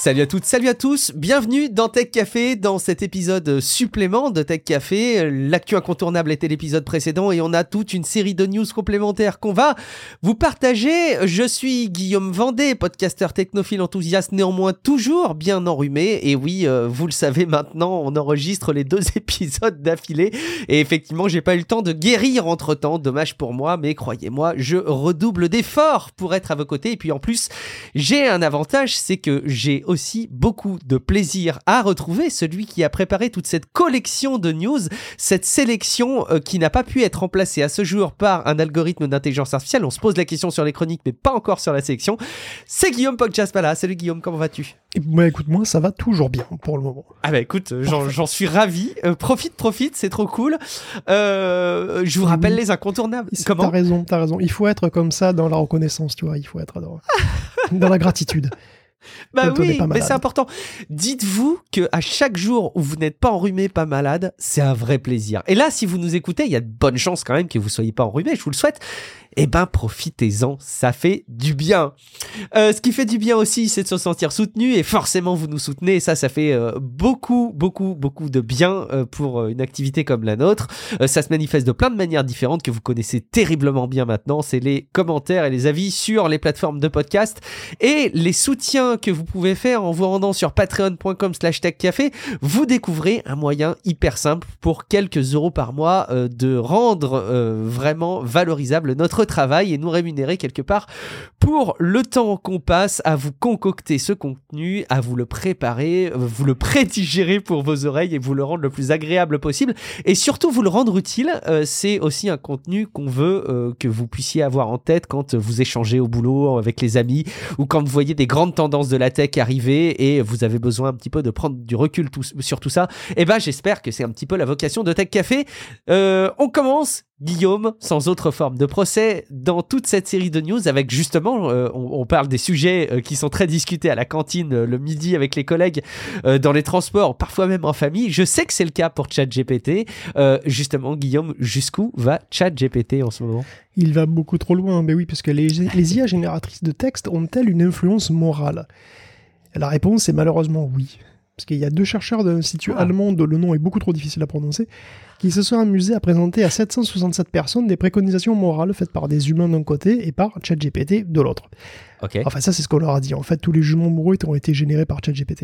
Salut à toutes, salut à tous, bienvenue dans Tech Café, dans cet épisode supplément de Tech Café. L'actu incontournable était l'épisode précédent et on a toute une série de news complémentaires qu'on va vous partager. Je suis Guillaume Vendée, podcasteur technophile enthousiaste, néanmoins toujours bien enrhumé. Et oui, vous le savez maintenant, on enregistre les 2 épisodes d'affilée. Et effectivement, j'ai pas eu le temps de guérir entre-temps, dommage pour moi, mais croyez-moi, je redouble d'efforts pour être à vos côtés. Et puis en plus, j'ai un avantage, c'est que j'ai aussi beaucoup de plaisir à retrouver celui qui a préparé toute cette collection de news, cette sélection qui n'a pas pu être remplacée à ce jour par un algorithme d'intelligence artificielle. On se pose la question sur les chroniques, mais pas encore sur la sélection. C'est Guillaume Poggiaspala. Salut Guillaume, comment vas-tu ? Bah écoute, moi ça va toujours bien pour le moment. Ah bah écoute, j'en suis ravi. Profite, c'est trop cool. Je vous rappelle les incontournables. Comment ? T'as raison. Il faut être comme ça dans la reconnaissance, tu vois. Il faut être dans la gratitude. Bah oui, mais c'est important. Dites-vous qu'à chaque jour où vous n'êtes pas enrhumé, pas malade, c'est un vrai plaisir. Et là, si vous nous écoutez, il y a de bonnes chances quand même que vous soyez pas enrhumé, je vous le souhaite. Eh ben, profitez-en, ça fait du bien. Ce qui fait du bien aussi, c'est de se sentir soutenu, et forcément, vous nous soutenez, et ça fait beaucoup de bien pour une activité comme la nôtre. Ça se manifeste de plein de manières différentes que vous connaissez terriblement bien maintenant. C'est les commentaires et les avis sur les plateformes de podcast, et les soutiens que vous pouvez faire en vous rendant sur patreon.com/techcafé. Vous découvrez un moyen hyper simple pour quelques euros par mois de rendre vraiment valorisable notre travail et nous rémunérer quelque part pour le temps qu'on passe à vous concocter ce contenu, à vous le préparer, vous le prédigérer pour vos oreilles et vous le rendre le plus agréable possible et surtout vous le rendre utile. C'est aussi un contenu qu'on veut que vous puissiez avoir en tête quand vous échangez au boulot avec les amis ou quand vous voyez des grandes tendances de la tech arriver et vous avez besoin un petit peu de prendre du recul sur tout ça. Et ben j'espère que c'est un petit peu la vocation de Tech Café. On commence, Guillaume, sans autre forme de procès, dans toute cette série de news avec justement, on parle des sujets qui sont très discutés à la cantine le midi avec les collègues, dans les transports, parfois même en famille. Je sais que c'est le cas pour ChatGPT. Justement, Guillaume, jusqu'où va ChatGPT en ce moment ? Il va beaucoup trop loin, mais oui, parce que les IA génératrices de texte ont-elles une influence morale ? La réponse est malheureusement oui. Parce qu'il y a 2 chercheurs d'un institut allemand dont le nom est beaucoup trop difficile à prononcer, qui se sont amusés à présenter à 767 personnes des préconisations morales faites par des humains d'un côté et par ChatGPT de l'autre. Okay. Enfin, ça, c'est ce qu'on leur a dit. En fait, tous les jugements moraux ont été générés par ChatGPT.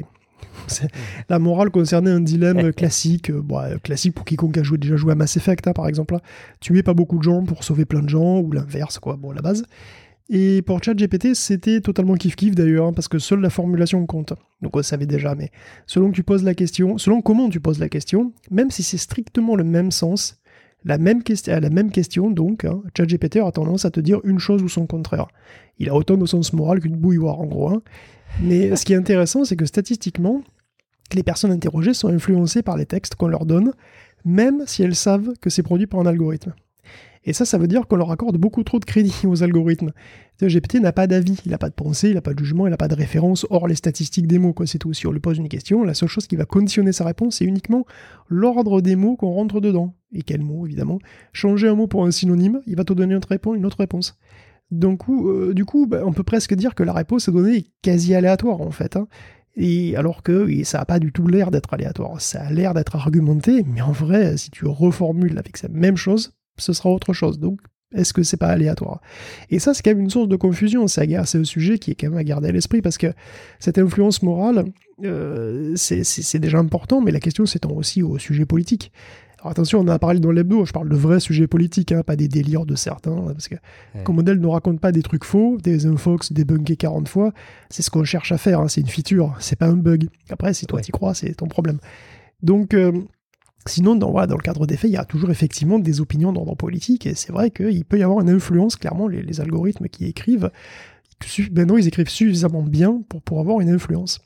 La morale concernait un dilemme classique, classique pour quiconque a déjà joué à Mass Effect, par exemple. Tuer pas beaucoup de gens pour sauver plein de gens, ou l'inverse, la base. Et pour ChatGPT, c'était totalement kiff-kiff d'ailleurs, parce que seule la formulation compte. Donc on le savait déjà, mais selon comment tu poses la question, même si c'est strictement le même sens, la même question, donc, ChatGPT a tendance à te dire une chose ou son contraire. Il a autant de sens moral qu'une bouilloire, en gros. Mais ce qui est intéressant, c'est que statistiquement, les personnes interrogées sont influencées par les textes qu'on leur donne, même si elles savent que c'est produit par un algorithme. Et ça veut dire qu'on leur accorde beaucoup trop de crédit aux algorithmes. GPT n'a pas d'avis, il n'a pas de pensée, il n'a pas de jugement, il n'a pas de référence, hors les statistiques des mots, c'est tout. Si on lui pose une question, la seule chose qui va conditionner sa réponse, c'est uniquement l'ordre des mots qu'on rentre dedans. Et quels mots, évidemment. Changer un mot pour un synonyme, il va te donner une autre réponse. Donc, du coup, on peut presque dire que la réponse donnée est quasi aléatoire, en fait. Et alors que ça n'a pas du tout l'air d'être aléatoire. Ça a l'air d'être argumenté, mais en vrai, si tu reformules avec cette même chose, ce sera autre chose. Donc, est-ce que c'est pas aléatoire ? Et ça, c'est quand même une source de confusion. C'est un sujet qui est quand même à garder à l'esprit, parce que cette influence morale, c'est déjà important, mais la question s'étend aussi au sujet politique. Alors attention, on en a parlé dans l'hebdo, je parle de vrais sujets politiques, pas des délires de certains, parce que comme modèle ne raconte pas des trucs faux, des infox débunkés 40 fois, c'est ce qu'on cherche à faire, c'est une feature, c'est pas un bug. Après, si toi t'y crois, c'est ton problème. Donc... sinon, dans le cadre des faits, il y a toujours effectivement des opinions d'ordre politique, et c'est vrai qu'il peut y avoir une influence, clairement, les algorithmes qui écrivent, maintenant ils écrivent suffisamment bien pour avoir une influence.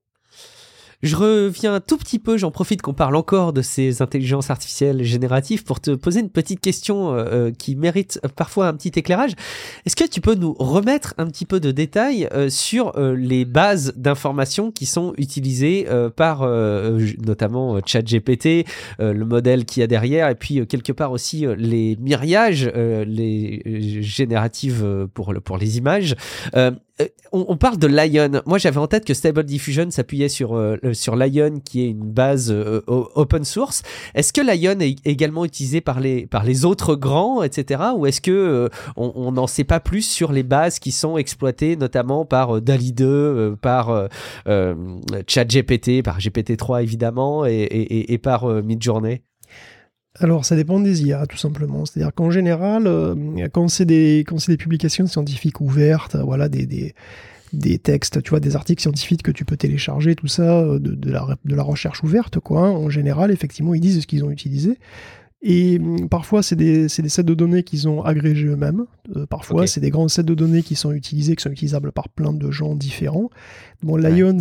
Je reviens un tout petit peu, j'en profite qu'on parle encore de ces intelligences artificielles génératives pour te poser une petite question qui mérite parfois un petit éclairage. Est-ce que tu peux nous remettre un petit peu de détails sur les bases d'informations qui sont utilisées par notamment ChatGPT, le modèle qu'il y a derrière, et puis quelque part aussi les myriages, les génératives pour les images. on parle de Lion. Moi, j'avais en tête que Stable Diffusion s'appuyait sur Lion, qui est une base open source. Est-ce que Lion est également utilisé par les autres grands, etc. Ou est-ce que on n'en sait pas plus sur les bases qui sont exploitées, notamment par DALL-E 2, par ChatGPT, par GPT-3 évidemment, et par Midjourney? Alors, ça dépend des IA, tout simplement. C'est-à-dire qu'en général, quand c'est des publications scientifiques ouvertes, voilà, des textes, tu vois, des articles scientifiques que tu peux télécharger, tout ça, de la recherche ouverte, quoi. En général, effectivement, ils disent ce qu'ils ont utilisé. Et parfois, c'est des sets de données qu'ils ont agrégés eux-mêmes. Parfois, c'est des grands sets de données qui sont utilisés, qui sont utilisables par plein de gens différents. Bon, Lion,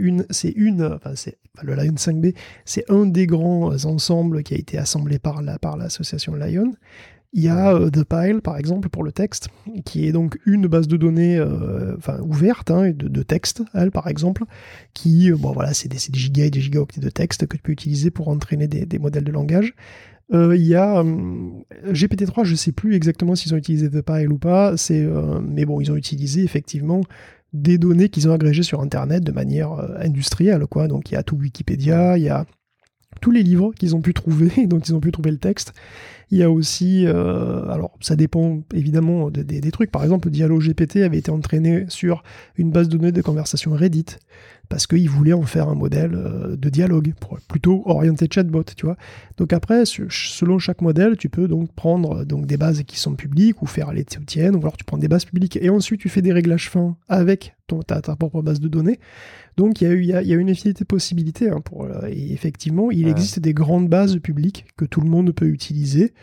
le Lion 5B, c'est un des grands ensembles qui a été assemblé par l'association Lion. Il y a The Pile, par exemple, pour le texte, qui est donc une base de données ouverte, de texte, elle, par exemple, qui, c'est des gigas et des gigaoctets de texte que tu peux utiliser pour entraîner des modèles de langage. Il y a GPT-3, je ne sais plus exactement s'ils ont utilisé The Pile ou pas, mais bon, ils ont utilisé effectivement des données qu'ils ont agrégées sur Internet de manière industrielle, quoi. Donc il y a tout Wikipédia, il y a tous les livres qu'ils ont pu trouver, dont ils ont pu trouver le texte. Il y a aussi, alors ça dépend évidemment des trucs, par exemple DialoGPT avait été entraîné sur une base de données de conversation Reddit, parce qu'ils voulaient en faire un modèle de dialogue, plutôt orienté chatbot, tu vois. Donc après, selon chaque modèle, tu peux donc prendre des bases qui sont publiques, ou faire les tiennes, ou alors tu prends des bases publiques, et ensuite tu fais des réglages fins avec ta propre base de données. Donc il y a une infinité de possibilités, et effectivement, il existe des grandes bases publiques que tout le monde peut utiliser,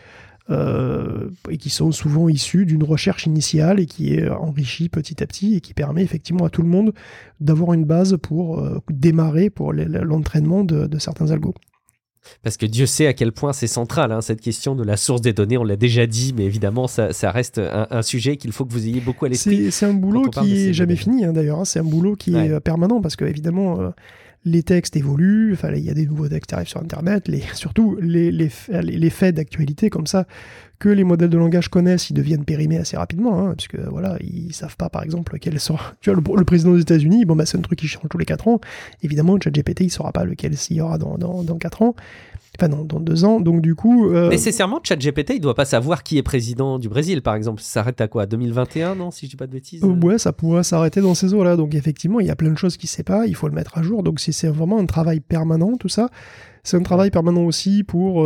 et qui sont souvent issues d'une recherche initiale et qui est enrichie petit à petit et qui permet effectivement à tout le monde d'avoir une base pour démarrer pour l'entraînement de certains algos. Parce que Dieu sait à quel point c'est central, cette question de la source des données, on l'a déjà dit, mais évidemment ça reste un sujet qu'il faut que vous ayez beaucoup à l'esprit. C'est un boulot qui n'est jamais fini d'ailleurs, c'est un boulot qui est permanent, parce que évidemment les textes évoluent, il y a des nouveaux textes qui arrivent sur Internet, surtout les faits d'actualité comme ça, que les modèles de langage connaissent, ils deviennent périmés assez rapidement, parce que voilà, ils savent pas par exemple quel sera. Tu vois, le président des États-Unis, c'est un truc qui change tous les 4 ans. Évidemment, ChatGPT, il saura pas lequel il y aura dans 4 ans. Enfin, non, dans 2 ans, donc du coup... Nécessairement, ChatGPT, il doit pas savoir qui est président du Brésil, par exemple. Ça s'arrête à quoi, 2021, non, si je dis pas de bêtises Ouais, ça pourrait s'arrêter dans ces eaux-là. Donc effectivement, il y a plein de choses qu'il sait pas, il faut le mettre à jour. Donc c'est vraiment un travail permanent, tout ça. C'est un travail permanent aussi pour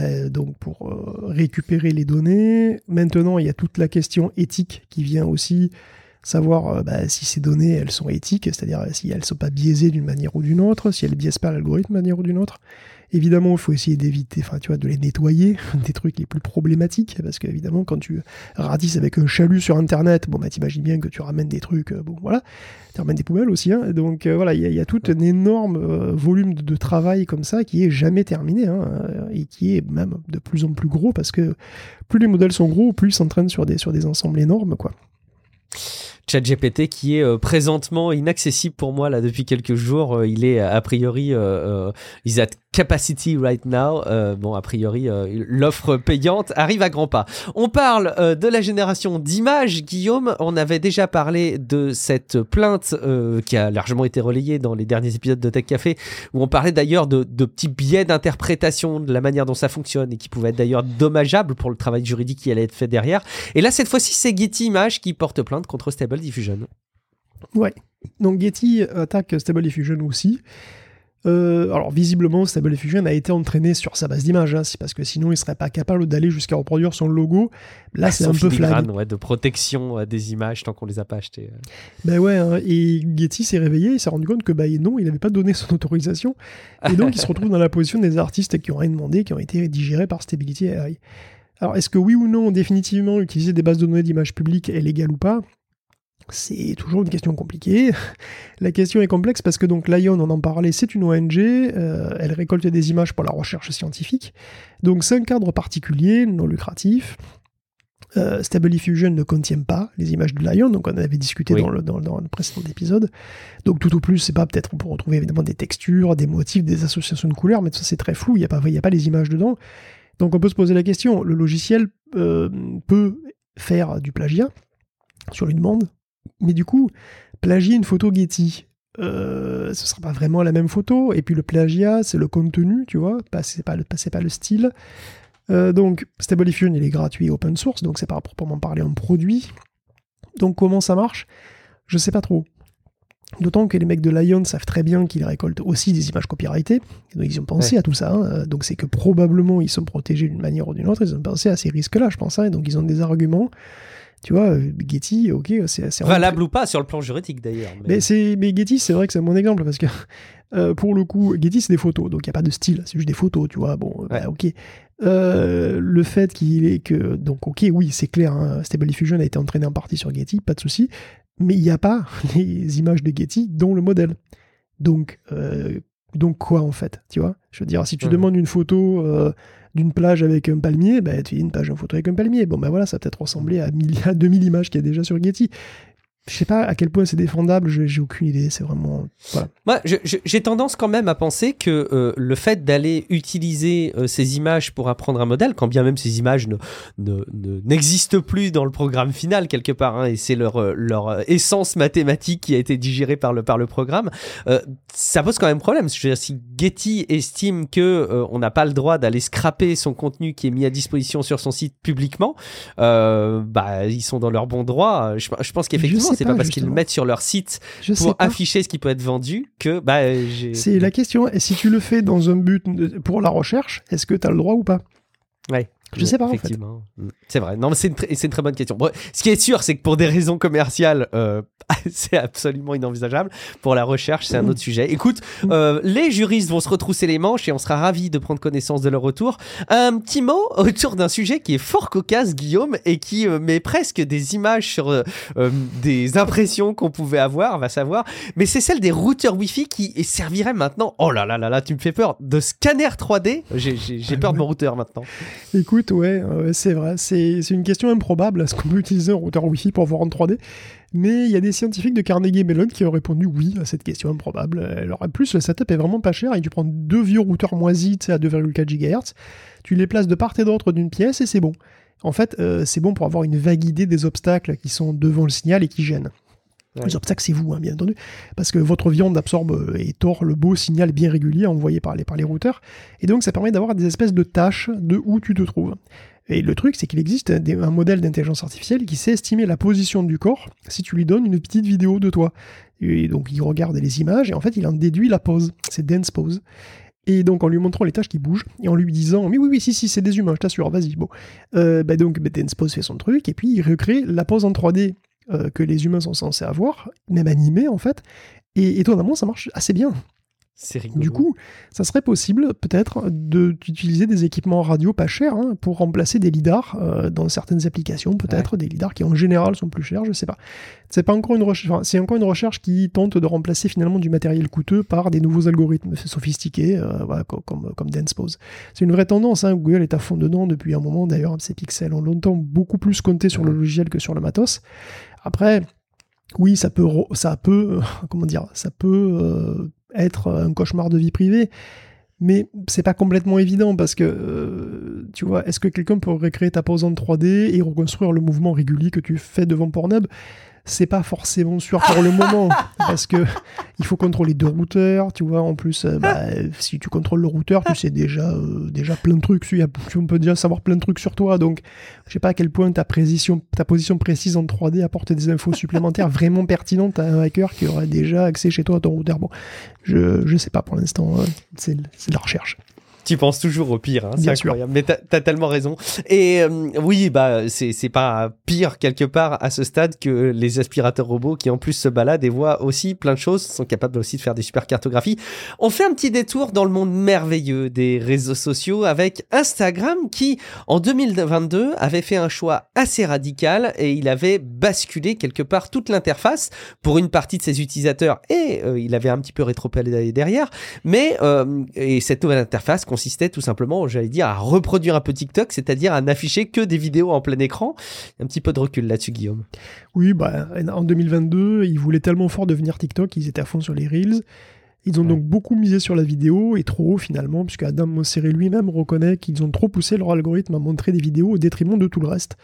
récupérer les données. Maintenant, il y a toute la question éthique qui vient aussi, savoir si ces données, elles sont éthiques, c'est-à-dire si elles ne sont pas biaisées d'une manière ou d'une autre, si elles ne biaisent pas l'algorithme d'une manière ou d'une autre. Évidemment, il faut essayer d'éviter, de les nettoyer, des trucs les plus problématiques, parce qu'évidemment, quand tu ratisses avec un chalut sur Internet, t'imagines bien que tu ramènes des trucs, tu ramènes des poubelles aussi, donc il y a tout un énorme volume de travail comme ça qui est jamais terminé, et qui est même de plus en plus gros, parce que plus les modèles sont gros, plus ils s'entraînent sur des ensembles énormes, quoi. ChatGPT qui est présentement inaccessible pour moi là depuis quelques jours. Il est a priori is at capacity right now. A priori l'offre payante arrive à grands pas. On parle de la génération d'images, Guillaume. On avait déjà parlé de cette plainte qui a largement été relayée dans les derniers épisodes de Tech Café, où on parlait d'ailleurs de petits biais d'interprétation de la manière dont ça fonctionne, et qui pouvaient être d'ailleurs dommageables pour le travail juridique qui allait être fait derrière. Et là, cette fois-ci, c'est Getty Images qui porte plainte contre Stable Diffusion. Ouais, donc Getty attaque Stable Diffusion aussi. Alors visiblement, Stable Diffusion a été entraîné sur sa base d'images, c'est parce que sinon il ne serait pas capable d'aller jusqu'à reproduire son logo. Là, c'est un peu flag. De protection des images tant qu'on les a pas achetées. Et Getty s'est réveillé, il s'est rendu compte que non, il n'avait pas donné son autorisation, et donc il se retrouve dans la position des artistes qui n'ont rien demandé, qui ont été digérés par Stability AI. Alors est-ce que oui ou non, définitivement, utiliser des bases de données d'images publiques est légal ou pas ? C'est toujours une question compliquée. La question est complexe parce que donc Lion, on en parlait, c'est une ONG, elle récolte des images pour la recherche scientifique. Donc c'est un cadre particulier, non lucratif. Stable Diffusion ne contient pas les images de Lion, donc on en avait discuté dans le précédent épisode. Donc tout au plus, c'est pas peut-être, on peut retrouver évidemment des textures, des motifs, des associations de couleurs, mais ça c'est très flou, il n'y a pas les images dedans. Donc on peut se poser la question, le logiciel peut faire du plagiat sur une demande. Mais du coup, plagier une photo Getty. Ce sera pas vraiment la même photo, et puis le plagiat, c'est le contenu, tu vois, c'est pas le style. Donc, Stable Diffusion, il est gratuit open source, donc c'est pas proprement parler un produit. Donc, comment ça marche ? Je sais pas trop. D'autant que les mecs de Lion savent très bien qu'ils récoltent aussi des images copyrightées. Donc ils ont pensé à tout ça. Hein. Donc c'est que probablement ils sont protégés d'une manière ou d'une autre. Ils ont pensé à ces risques-là, je pense. Hein. Donc ils ont des arguments. Tu vois, Getty, ok, c'est valable ou pas sur le plan juridique d'ailleurs. Mais Getty, c'est vrai que c'est mon exemple parce que pour le coup, Getty c'est des photos, donc il n'y a pas de style, c'est juste des photos, tu vois. Bon, bah, ok. Le fait qu'il est que, donc ok, oui, c'est clair. Hein, Stable Diffusion a été entraîné en partie sur Getty, pas de souci. Mais il n'y a pas les images de Getty dans le modèle. Donc quoi en fait, tu vois ? Je veux dire, si tu demandes une photo d'une plage avec un palmier, bah, tu as une page en photo avec un palmier. Bon, ben voilà, ça va peut-être ressembler à 2000 images qu'il y a déjà sur Getty. Je sais pas à quel point c'est défendable, j'ai aucune idée, c'est vraiment... Voilà. Moi, j'ai tendance quand même à penser que le fait d'aller utiliser ces images pour apprendre un modèle, quand bien même ces images n'existent plus dans le programme final quelque part, hein, et c'est leur essence mathématique qui a été digérée par le programme, ça pose quand même problème. Je veux dire, si Getty estime que on n'a pas le droit d'aller scraper son contenu qui est mis à disposition sur son site publiquement, bah ils sont dans leur bon droit. Je pense qu'effectivement, c'est pas parce qu'ils le mettent sur leur site pour afficher ce qui peut être vendu que c'est la question. Et si tu le fais dans un but pour la recherche, est-ce que tu as le droit ou pas ? Ouais. Je sais pas, effectivement. En fait. C'est vrai. Non, mais c'est une très bonne question. Bon, ce qui est sûr, c'est que pour des raisons commerciales, c'est absolument inenvisageable. Pour la recherche, c'est un autre sujet. Écoute, les juristes vont se retrousser les manches et on sera ravis de prendre connaissance de leur retour. Un petit mot autour d'un sujet qui est fort cocasse, Guillaume, et qui met presque des images sur des impressions qu'on pouvait avoir, va savoir. Mais c'est celle des routeurs Wi-Fi qui serviraient maintenant, oh là là là là, tu me fais peur, de scanner 3D. J'ai peur de mon routeur maintenant. Écoute, ouais, c'est vrai. C'est une question improbable. Est-ce qu'on peut utiliser un routeur Wi-Fi pour voir en 3D ? Mais il y a des scientifiques de Carnegie Mellon qui ont répondu oui à cette question improbable. Alors, en plus, le setup est vraiment pas cher et tu prends 2 vieux routeurs moisis à 2,4 GHz, tu les places de part et d'autre d'une pièce et c'est bon. En fait, c'est bon pour avoir une vague idée des obstacles qui sont devant le signal et qui gênent. Ouais. Les obstacles, c'est vous, hein, bien entendu, parce que votre viande absorbe et tord le beau signal bien régulier envoyé par les routeurs, et donc ça permet d'avoir des espèces de tâches de où tu te trouves. Et le truc, c'est qu'il existe un modèle d'intelligence artificielle qui sait estimer la position du corps si tu lui donnes une petite vidéo de toi. Et donc il regarde les images, et en fait il en déduit la pose, c'est dense pose. Et donc en lui montrant les tâches qui bougent, et en lui disant « Oui, si, c'est des humains, je t'assure, vas-y, bon. » Donc dense pose fait son truc, et puis il recrée la pose en 3D que les humains sont censés avoir, même animés en fait, et étonnamment ça marche assez bien. C'est rigolo. Du coup, ça serait possible peut-être d'utiliser des équipements radio pas chers pour remplacer des lidars dans certaines applications, peut-être des lidars qui en général sont plus chers, je sais pas. C'est pas encore une recherche, c'est encore une recherche qui tente de remplacer finalement du matériel coûteux par des nouveaux algorithmes sophistiqués, comme dense pose. C'est une vraie tendance, hein. Google est à fond dedans depuis un moment. D'ailleurs, ces pixels ont longtemps beaucoup plus compté sur le logiciel que sur le matos. Après, oui, ça peut être un cauchemar de vie privée, mais c'est pas complètement évident parce que, tu vois, est-ce que quelqu'un peut recréer ta pose en 3D et reconstruire le mouvement régulier que tu fais devant Pornhub ? C'est pas forcément sûr pour le moment, parce que il faut contrôler 2 routeurs, tu vois, en plus, si tu contrôles le routeur, tu sais déjà plein de trucs, on peut déjà savoir plein de trucs sur toi, donc je sais pas à quel point ta position précise en 3D apporte des infos supplémentaires vraiment pertinentes à un hacker qui aurait déjà accès chez toi à ton routeur. Bon, je sais pas pour l'instant, c'est de la recherche. Tu penses toujours au pire, hein, c'est incroyable. Mais t'as tellement raison. Et oui, c'est pas pire quelque part à ce stade que les aspirateurs robots qui en plus se baladent et voient aussi plein de choses, sont capables aussi de faire des super cartographies. On fait un petit détour dans le monde merveilleux des réseaux sociaux avec Instagram qui, en 2022, avait fait un choix assez radical et il avait basculé quelque part toute l'interface pour une partie de ses utilisateurs et il avait un petit peu rétropédalé derrière. Mais et cette nouvelle interface consistait tout simplement, j'allais dire, à reproduire un peu TikTok, c'est-à-dire à n'afficher que des vidéos en plein écran. Un petit peu de recul là-dessus, Guillaume. Oui, en 2022, ils voulaient tellement fort devenir TikTok, ils étaient à fond sur les Reels. Ils ont donc beaucoup misé sur la vidéo, et trop finalement, puisque Adam Mosseri lui-même reconnaît qu'ils ont trop poussé leur algorithme à montrer des vidéos au détriment de tout le reste.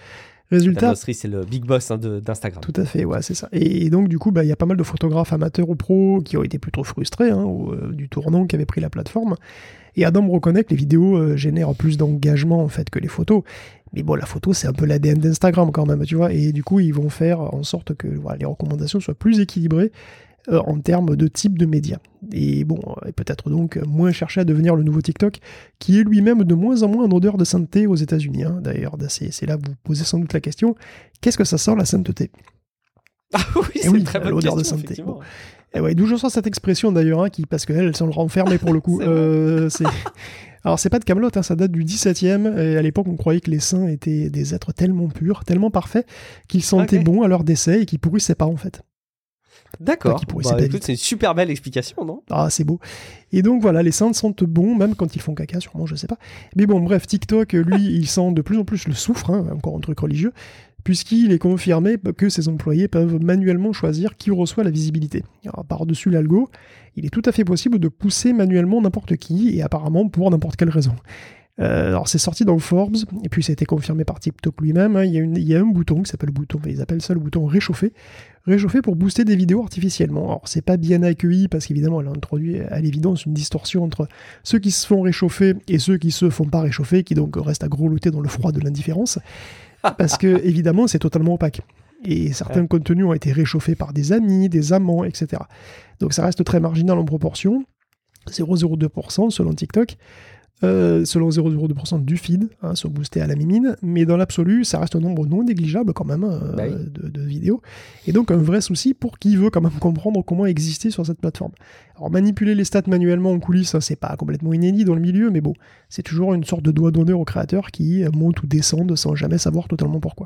Résultat, Adam Mosseri, c'est le big boss d'Instagram. Tout à fait, ouais, c'est ça. Et donc, du coup, il y a pas mal de photographes amateurs ou pros qui ont été plutôt frustrés du tournant qu'avait pris la plateforme. Et Adam reconnaît que les vidéos génèrent plus d'engagement en fait que les photos. Mais bon, la photo, c'est un peu l'ADN d'Instagram quand même, tu vois. Et du coup, ils vont faire en sorte que les recommandations soient plus équilibrées en termes de type de médias. Et bon, et peut-être donc moins chercher à devenir le nouveau TikTok, qui est lui-même de moins en moins en odeur de sainteté aux États-Unis. D'ailleurs, c'est là que vous posez sans doute la question, qu'est-ce que ça sent la sainteté? Ah oui, c'est une très bonne l'odeur question, de sainteté. Bon. Et ouais, d'où je sors cette expression d'ailleurs, parce qu'elles sont renfermées pour le coup. Alors c'est pas de Kaamelott, ça date du 17e, et à l'époque on croyait que les saints étaient des êtres tellement purs, tellement parfaits, qu'ils sentaient bon à leur décès et qu'ils pourrissaient pas en fait. D'accord, écoute, c'est une super belle explication, non? Ah, c'est beau. Et donc voilà, les saints sentent bon, même quand ils font caca, sûrement, je sais pas. Mais bon, bref, TikTok, lui, il sent de plus en plus le soufre, encore un truc religieux, puisqu'il est confirmé que ses employés peuvent manuellement choisir qui reçoit la visibilité. Alors, par-dessus l'algo, il est tout à fait possible de pousser manuellement n'importe qui, et apparemment pour n'importe quelle raison. Alors c'est sorti dans Forbes, et puis ça a été confirmé par TikTok lui-même. Il y a un bouton qui s'appelle le bouton, ils appellent ça le bouton réchauffer pour booster des vidéos artificiellement. Alors c'est pas bien accueilli parce qu'évidemment elle a introduit à l'évidence une distorsion entre ceux qui se font réchauffer et ceux qui se font pas réchauffer, qui donc restent à grelotter dans le froid de l'indifférence, parce que évidemment c'est totalement opaque. Et certains contenus ont été réchauffés par des amis, des amants, etc. Donc ça reste très marginal en proportion, 0,02% selon TikTok. Selon 0,02% du feed, sont boostés à la mimine, mais dans l'absolu, ça reste un nombre non négligeable quand même de vidéos, et donc un vrai souci pour qui veut quand même comprendre comment exister sur cette plateforme. Alors manipuler les stats manuellement en coulisses, c'est pas complètement inédit dans le milieu, mais bon, c'est toujours une sorte de doigt d'honneur aux créateurs qui montent ou descendent sans jamais savoir totalement pourquoi.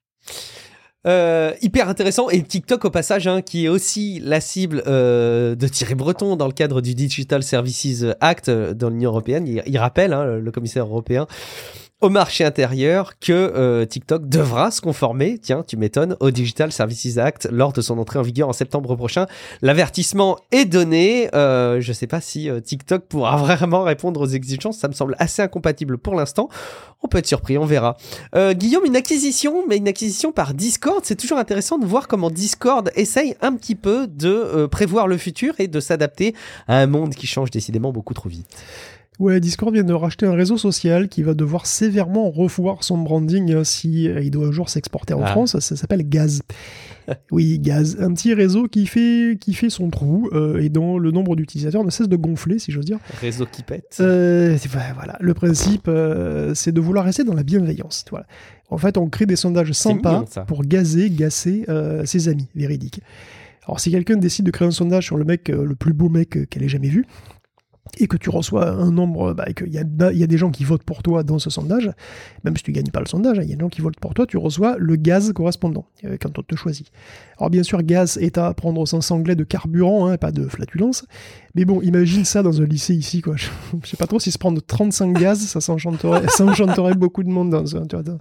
Hyper intéressant, et TikTok au passage qui est aussi la cible de Thierry Breton dans le cadre du Digital Services Act dans l'Union Européenne. Il rappelle le commissaire européen au marché intérieur que TikTok devra se conformer, tiens tu m'étonnes, au Digital Services Act lors de son entrée en vigueur en septembre prochain. L'avertissement est donné, je sais pas si TikTok pourra vraiment répondre aux exigences, ça me semble assez incompatible pour l'instant. On peut être surpris, on verra. Guillaume, une acquisition par Discord. C'est toujours intéressant de voir comment Discord essaye un petit peu de prévoir le futur et de s'adapter à un monde qui change décidément beaucoup trop vite. Ouais, Discord vient de racheter un réseau social qui va devoir sévèrement revoir son branding si il doit un jour s'exporter en France. Ça s'appelle Gaz. Oui, Gaz, un petit réseau qui fait son trou et dont le nombre d'utilisateurs ne cesse de gonfler, si j'ose dire. Réseau qui pète. Voilà, le principe, c'est de vouloir rester dans la bienveillance. Voilà. En fait, on crée des sondages sympas pour gasser ses amis, véridiques. Alors, si quelqu'un décide de créer un sondage sur le mec, le plus beau mec qu'elle ait jamais vu, et que tu reçois un nombre, et qu'il y a des gens qui votent pour toi dans ce sondage, même si tu gagnes pas le sondage, il y a des gens qui votent pour toi, tu reçois le gaz correspondant quand on te choisit. Alors bien sûr, gaz est à prendre au sens anglais de carburant, pas de flatulence, mais bon, imagine ça dans un lycée ici, quoi. Je sais pas trop si se prendre 35 gaz, ça enchanterait beaucoup de monde dans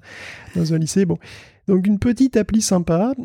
un lycée, bon. Donc une petite appli sympa,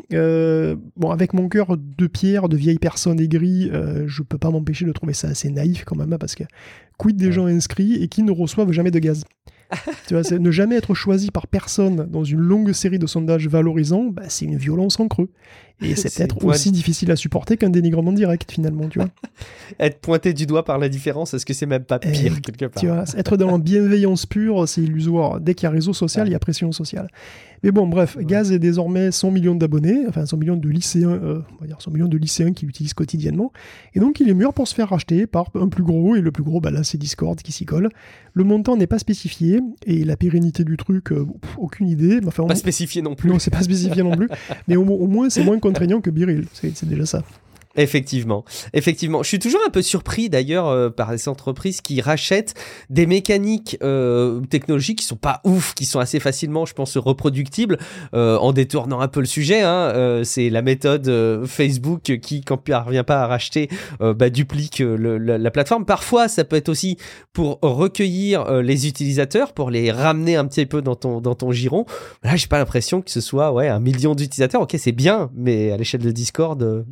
avec mon cœur de pierre, de vieille personne aigrie, je peux pas m'empêcher de trouver ça assez naïf quand même, parce que quid des gens inscrits et qui ne reçoivent jamais de gaz. Tu vois, ne jamais être choisi par personne dans une longue série de sondages valorisants, c'est une violence en creux. Et c'est peut-être aussi difficile à supporter qu'un dénigrement direct, finalement, tu vois. Être pointé du doigt par la différence, est-ce que c'est même pas pire, quelque part? Tu vois, être dans la bienveillance pure, c'est illusoire. Dès qu'il y a réseau social, il y a pression sociale. Mais bon, bref, Gaz est désormais 100 millions d'abonnés, enfin 100 millions de lycéens, on va dire 100 millions de lycéens qui l'utilisent quotidiennement. Et donc, il est mûr pour se faire racheter par un plus gros, et le plus gros, là, c'est Discord qui s'y colle. Le montant n'est pas spécifié, et la pérennité du truc, aucune idée. Enfin, pas spécifié non plus. Non, c'est pas spécifié non plus. Mais au moins, c'est moins contraignant que Biril. C'est déjà ça. Effectivement. Je suis toujours un peu surpris d'ailleurs par ces entreprises qui rachètent des mécaniques technologiques qui sont pas ouf, qui sont assez facilement, je pense, reproductibles en détournant un peu le sujet. C'est la méthode Facebook qui, quand il parvient pas à racheter, duplique la plateforme. Parfois, ça peut être aussi pour recueillir les utilisateurs, pour les ramener un petit peu dans ton giron. Là, j'ai pas l'impression que ce soit 1 million d'utilisateurs. Ok, c'est bien, mais à l'échelle de Discord, bon.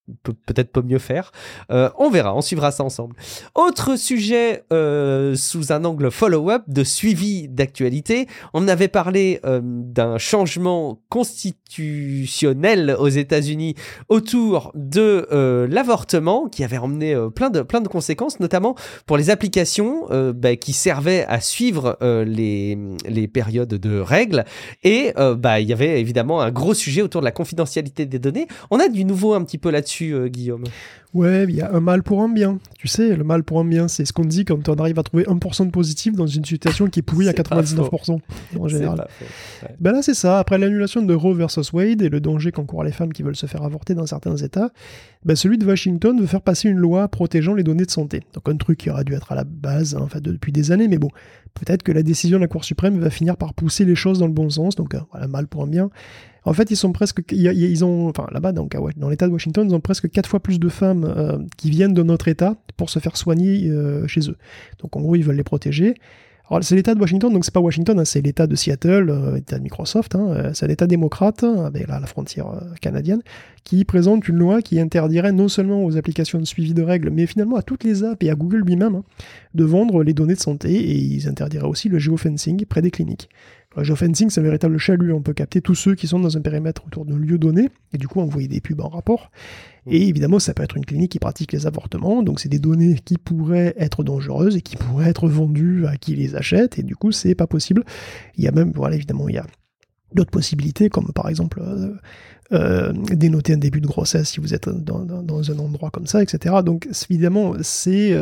peut-être pas mieux faire. On verra, on suivra ça ensemble. Autre sujet sous un angle follow-up de suivi d'actualité. On avait parlé d'un changement constitutionnel aux États-Unis autour de l'avortement qui avait emmené plein de conséquences, notamment pour les applications qui servaient à suivre les périodes de règles. Et il y avait évidemment un gros sujet autour de la confidentialité des données. On a du nouveau un petit peu là-dessus, Guillaume. Ouais, il y a un mal pour un bien. Tu sais, le mal pour un bien, c'est ce qu'on dit quand on arrive à trouver 1% de positif dans une situation qui est pourrie à 99% en général. Ouais. Ben là, c'est ça. Après l'annulation de Roe versus Wade et le danger qu'encourent les femmes qui veulent se faire avorter dans certains États, celui de Washington veut faire passer une loi protégeant les données de santé. Donc un truc qui aurait dû être à la base depuis des années, mais bon, peut-être que la décision de la Cour suprême va finir par pousser les choses dans le bon sens. Donc voilà, mal pour un bien. En fait, là-bas, donc, dans l'État de Washington, ils ont presque 4 fois plus de femmes qui viennent de notre État pour se faire soigner chez eux. Donc, en gros, ils veulent les protéger. Alors, c'est l'État de Washington, donc c'est pas Washington, hein, c'est l'État de Seattle, l'État de Microsoft, c'est un État démocrate, avec la frontière canadienne, qui présente une loi qui interdirait non seulement aux applications de suivi de règles, mais finalement à toutes les apps et à Google lui-même, de vendre les données de santé, et ils interdiraient aussi le geofencing près des cliniques. Le geofencing, c'est un véritable chalut. On peut capter tous ceux qui sont dans un périmètre autour d'un lieu donné, et du coup envoyer des pubs en rapport. Et évidemment, ça peut être une clinique qui pratique les avortements, donc c'est des données qui pourraient être dangereuses et qui pourraient être vendues à qui les achète, et du coup, c'est pas possible. Il y a même, évidemment, il y a d'autres possibilités, comme par exemple dénoter un début de grossesse si vous êtes dans un endroit comme ça, etc. Donc évidemment, c'est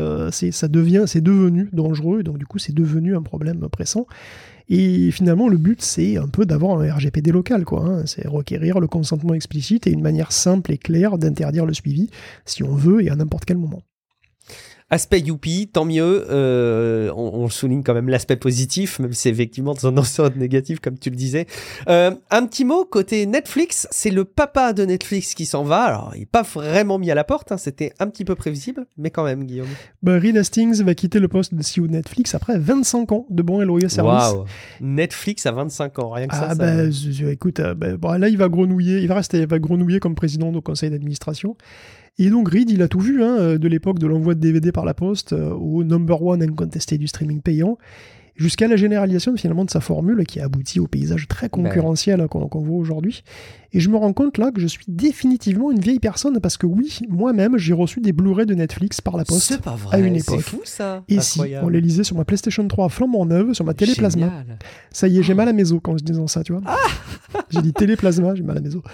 devenu dangereux, donc du coup, c'est devenu un problème pressant. Et finalement, le but, c'est un peu d'avoir un RGPD local, quoi. C'est requérir le consentement explicite et une manière simple et claire d'interdire le suivi, si on veut, et à n'importe quel moment. Aspect youpi, tant mieux. On souligne quand même l'aspect positif, même si c'est effectivement dans un ensemble négatif, comme tu le disais. Un petit mot côté Netflix, c'est le papa de Netflix qui s'en va. Alors, il n'est pas vraiment mis à la porte, c'était un petit peu prévisible, mais quand même, Guillaume. Reed Hastings va quitter le poste de CEO de Netflix après 25 ans de bons et loyaux services. Waouh, Netflix à 25 ans, rien que ça. Écoute, là, il va grenouiller, il va grenouiller comme président du conseil d'administration. Et donc Reed, il a tout vu, de l'époque de l'envoi de DVD par la poste au number one incontesté du streaming payant, jusqu'à la généralisation finalement de sa formule qui a abouti au paysage très concurrentiel qu'on voit aujourd'hui. Et je me rends compte là que je suis définitivement une vieille personne parce que oui, moi-même, j'ai reçu des Blu-ray de Netflix par la poste. C'est pas vrai, à une époque. C'est fou ça. Et incroyable. Si, on les lisait sur ma PlayStation 3 flambant neuve, sur ma téléplasma. Génial. Ça y est, j'ai mal à mes os quand je dis ça, tu vois. J'ai dit téléplasma, j'ai mal à mes os.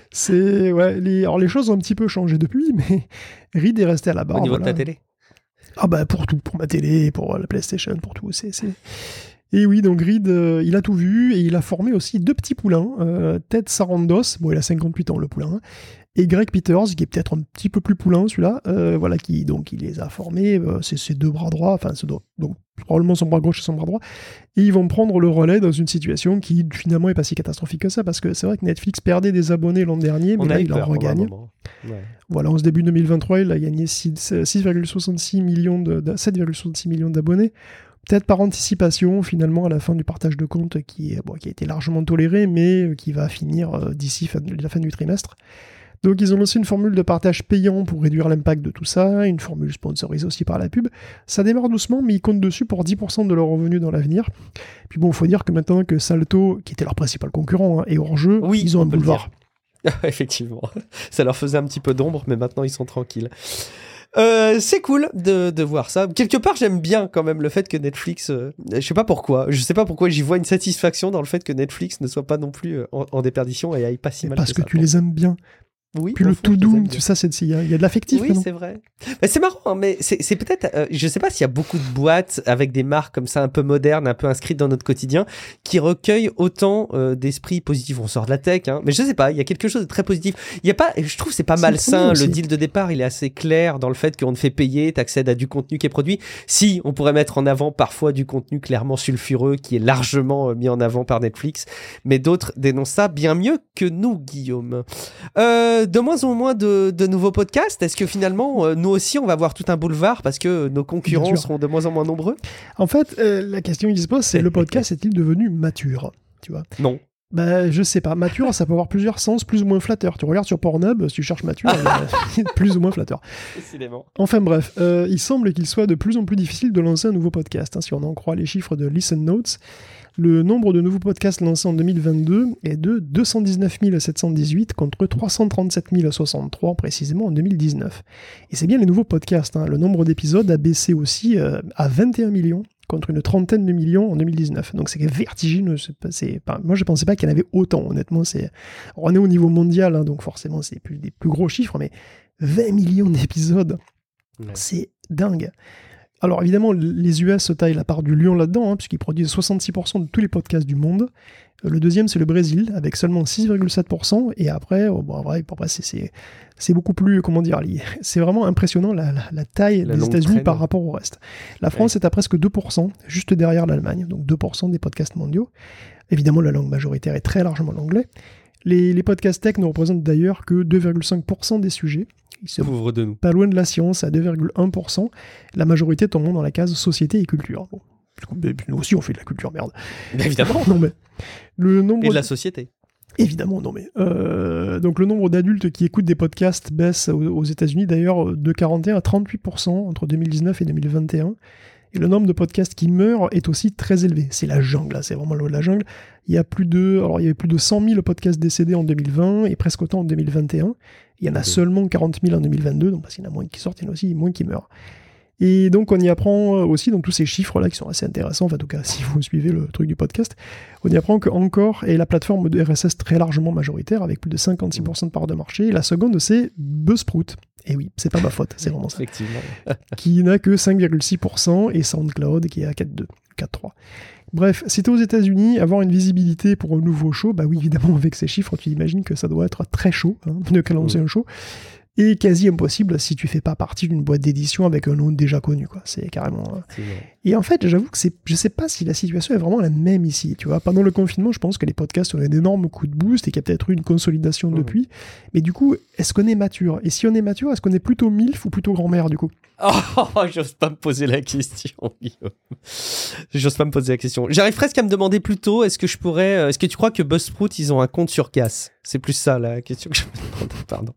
Les choses ont un petit peu changé depuis, mais Reed est resté à la barre. Au niveau de ta télé. Pour tout, pour ma télé, pour la PlayStation, pour tout. Et oui, donc Reed, il a tout vu et il a formé aussi 2 petits poulains, Ted Sarandos, il a 58 ans le poulain, et Greg Peters, qui est peut-être un petit peu plus poulain celui-là, il les a formés, c'est ses 2 bras droits, donc probablement son bras gauche et son bras droit, et ils vont prendre le relais dans une situation qui finalement est pas si catastrophique que ça, parce que c'est vrai que Netflix perdait des abonnés l'an dernier, mais là il en regagne. Ouais. Voilà, en ce début 2023, il a gagné 7,66 millions d'abonnés. Peut-être par anticipation, finalement, à la fin du partage de compte qui a été largement toléré, mais qui va finir d'ici la fin du trimestre. Donc ils ont lancé une formule de partage payant pour réduire l'impact de tout ça, une formule sponsorisée aussi par la pub. Ça démarre doucement, mais ils comptent dessus pour 10% de leurs revenus dans l'avenir. Puis bon, il faut dire que maintenant que Salto, qui était leur principal concurrent, est hors jeu, ils ont un boulevard. Effectivement, ça leur faisait un petit peu d'ombre, mais maintenant ils sont tranquilles. C'est cool de voir ça. Quelque part, j'aime bien quand même le fait que Netflix, je sais pas pourquoi j'y vois une satisfaction dans le fait que Netflix ne soit pas non plus en déperdition et aille pas si mal. Parce que tu les aimes bien. Oui, puis le To Doom, tout ça, il y a de l'affectif. Oui, c'est vrai. C'est marrant, mais c'est peut-être, je sais pas s'il y a beaucoup de boîtes avec des marques comme ça un peu modernes, un peu inscrites dans notre quotidien, qui recueillent autant d'esprit positif. On sort de la tech, mais je sais pas, il y a quelque chose de très positif. Il y a pas, je trouve que c'est pas malsain. Le deal de départ, il est assez clair dans le fait qu'on te fait payer, t'accèdes à du contenu qui est produit. Si, on pourrait mettre en avant parfois du contenu clairement sulfureux qui est largement mis en avant par Netflix, mais d'autres dénoncent ça bien mieux que nous, Guillaume. De moins en moins de nouveaux podcasts. Est-ce que finalement, nous aussi, on va avoir tout un boulevard parce que nos concurrents seront de moins en moins nombreux ? En fait, la question qui se pose, c'est le podcast est-il devenu mature ? Tu vois ? Non. Bah, je sais pas. Mature, ça peut avoir plusieurs sens, plus ou moins flatteur. Tu regardes sur Pornhub, si tu cherches mature, plus ou moins flatteur. Décidément. Enfin bref, il semble qu'il soit de plus en plus difficile de lancer un nouveau podcast. Si on en croit les chiffres de Listen Notes, le nombre de nouveaux podcasts lancés en 2022 est de 219 718 contre 337 063 précisément en 2019. Et c'est bien les nouveaux podcasts. Le nombre d'épisodes a baissé aussi à 21 millions. Contre une trentaine de millions en 2019. Donc c'est vertigineux. Moi, je ne pensais pas qu'il y en avait autant, honnêtement. On est au niveau mondial, donc forcément, c'est des plus gros chiffres, mais 20 millions d'épisodes, c'est dingue. Alors évidemment, les US se taillent la part du lion là-dedans, puisqu'ils produisent 66% de tous les podcasts du monde. Le deuxième, c'est le Brésil, avec seulement 6,7%. Et après, c'est beaucoup plus, c'est vraiment impressionnant la taille des États-Unis par rapport au reste. La France est à presque 2%, juste derrière l'Allemagne, donc 2% des podcasts mondiaux. Évidemment, la langue majoritaire est très largement l'anglais. Les podcasts tech ne représentent d'ailleurs que 2,5% des sujets. Ils sont pas loin de la science, à 2,1%. La majorité tombant dans la case société et culture. Bon. Nous aussi, on fait de la culture, merde. Mais évidemment. Non, mais le nombre et de la société. Évidemment, non mais... donc le nombre d'adultes qui écoutent des podcasts baisse aux États-Unis, d'ailleurs, de 41 à 38% entre 2019 et 2021. Et le nombre de podcasts qui meurent est aussi très élevé. C'est la jungle, là, c'est vraiment la jungle. Il y avait plus de 100 000 podcasts décédés en 2020 et presque autant en 2021. Il y en a seulement 40 000 en 2022, donc parce qu'il y en a moins qui sortent, il y en a aussi moins qui meurent. Et donc on y apprend aussi dans tous ces chiffres-là qui sont assez intéressants, enfin en tout cas si vous suivez le truc du podcast, on y apprend que Anchor est la plateforme de RSS très largement majoritaire avec plus de 56% de part de marché. Et la seconde c'est Buzzsprout. Et oui, c'est pas ma faute, c'est vraiment ça. Effectivement. Qui n'a que 5,6% et SoundCloud qui est à 4,2, 4,3. Bref, si t'es aux États-Unis, avoir une visibilité pour un nouveau show, bah oui, évidemment, avec ces chiffres, tu imagines que ça doit être très chaud de lancer un show. Et quasi impossible si tu fais pas partie d'une boîte d'édition avec un nom déjà connu, quoi. C'est carrément... Et en fait, j'avoue que je sais pas si la situation est vraiment la même ici, tu vois. Pendant le confinement, je pense que les podcasts ont eu un énorme coup de boost et qu'il y a peut-être eu une consolidation depuis. Mais du coup, est-ce qu'on est mature ? Et si on est mature, est-ce qu'on est plutôt MILF ou plutôt grand-mère, du coup ? Oh, j'ose pas me poser la question, Guillaume. J'ose pas me poser la question. J'arrive presque à me demander plutôt, est-ce que tu crois que Buzzsprout, ils ont un compte sur Gas ? C'est plus ça la question que je me demande, pardon.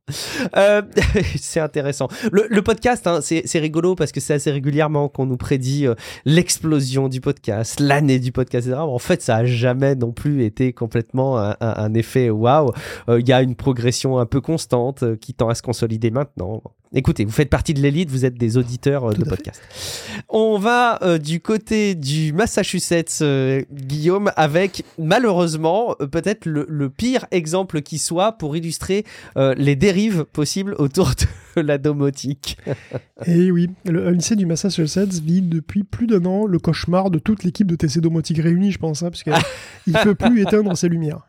C'est intéressant. Le podcast, c'est rigolo parce que c'est assez régulièrement qu'on nous prédit l'explosion du podcast, l'année du podcast, etc. En fait, ça a jamais non plus été complètement un effet waouh. Il y a une progression un peu constante qui tend à se consolider maintenant. Écoutez, vous faites partie de l'élite, vous êtes des auditeurs de podcast. On va du côté du Massachusetts, Guillaume, avec malheureusement peut-être le pire exemple qui soit pour illustrer les dérives possibles autour de la domotique. Et oui, le lycée du Massachusetts vit depuis plus d'un an le cauchemar de toute l'équipe de TC Domotique réunie, je pense, parce qu'il ne peut plus éteindre ses lumières.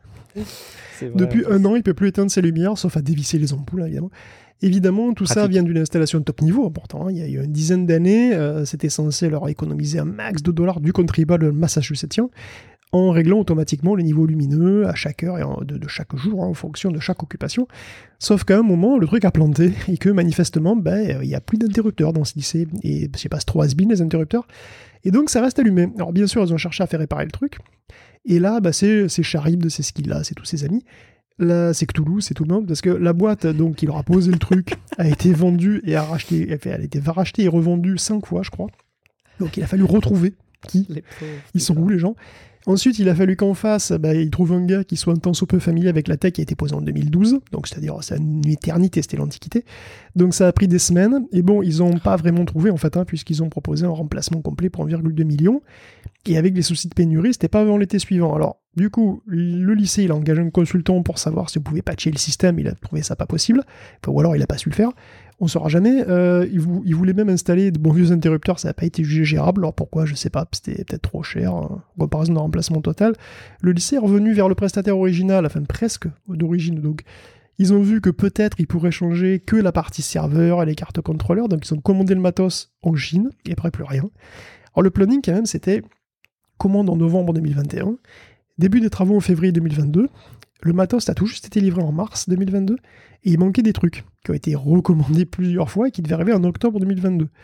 Depuis un an, il ne peut plus éteindre ses lumières, sauf à dévisser les ampoules, évidemment. Évidemment, tout ça vient d'une installation de top niveau, pourtant. Il y a eu une dizaine d'années, c'était censé leur économiser un max de dollars du contribuable massachusettien en réglant automatiquement les niveaux lumineux à chaque heure de chaque jour, en fonction de chaque occupation. Sauf qu'à un moment, le truc a planté et que manifestement, il n'y a plus d'interrupteurs dans ce lycée. Et je sais pas, c'est trop has-been les interrupteurs. Et donc, ça reste allumé. Alors, bien sûr, ils ont cherché à faire réparer le truc. Et là, c'est Charib, c'est ce qu'il a, c'est tous ses amis. Là, c'est Cthulhu, c'est tout le monde, parce que la boîte donc qui leur a posé le truc a été vendue et elle a été rachetée et revendue 5 fois, je crois. Donc il a fallu retrouver ils sont où les gens. Ensuite, il a fallu qu'en face, ils trouvent un gars qui soit un tant soit peu familier avec la tech qui a été posée en 2012, donc c'est-à-dire c'est une éternité, c'était l'Antiquité. Donc ça a pris des semaines, et bon, ils n'ont pas vraiment trouvé en fait, puisqu'ils ont proposé un remplacement complet pour 1,2 million, et avec des soucis de pénurie, c'était pas avant l'été suivant. Alors, du coup, le lycée, il a engagé un consultant pour savoir si vous pouvez patcher le système, il a trouvé ça pas possible, ou alors il a pas su le faire. On ne saura jamais. Il voulait même installer de bons vieux interrupteurs, ça n'a pas été jugé gérable. Alors pourquoi, je sais pas, c'était peut-être trop cher, en comparaison de remplacement total. Le lycée est revenu vers le prestataire original, enfin presque d'origine. Donc ils ont vu que peut-être ils pourraient changer que la partie serveur et les cartes contrôleurs, donc ils ont commandé le matos en Chine, et après plus rien. Alors le planning quand même, c'était commande en novembre 2021, début des travaux en février 2022, le matos a tout juste été livré en mars 2022, et il manquait des trucs qui ont été recommandés plusieurs fois et qui devaient arriver en octobre 2022.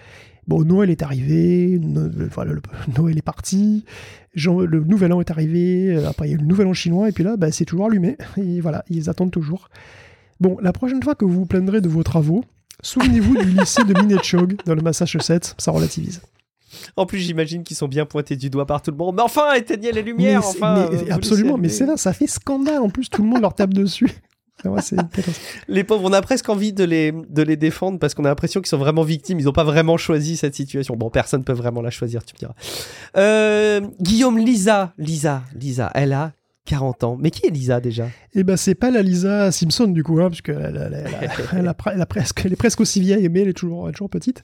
Bon, Noël est arrivé, Noël est parti, le Nouvel An est arrivé, après il y a eu le Nouvel An chinois, et puis là, c'est toujours allumé, et voilà, ils attendent toujours. Bon, la prochaine fois que vous vous plaindrez de vos travaux, souvenez-vous du lycée de Minnetonka dans le Massachusetts, ça relativise. En plus, j'imagine qu'ils sont bien pointés du doigt par tout le monde. Mais enfin, éteignez les lumières, absolument, mais c'est là, ça fait scandale, en plus, tout le monde leur tape dessus. Ouais, les pauvres, on a presque envie de les défendre parce qu'on a l'impression qu'ils sont vraiment victimes. Ils n'ont pas vraiment choisi cette situation. Bon, personne ne peut vraiment la choisir, tu me diras. Guillaume, Lisa, elle a 40 ans. Mais qui est Lisa déjà ? Eh ben, c'est pas la Lisa Simpson du coup, parce qu'elle est presque aussi vieille, mais elle est toujours petite.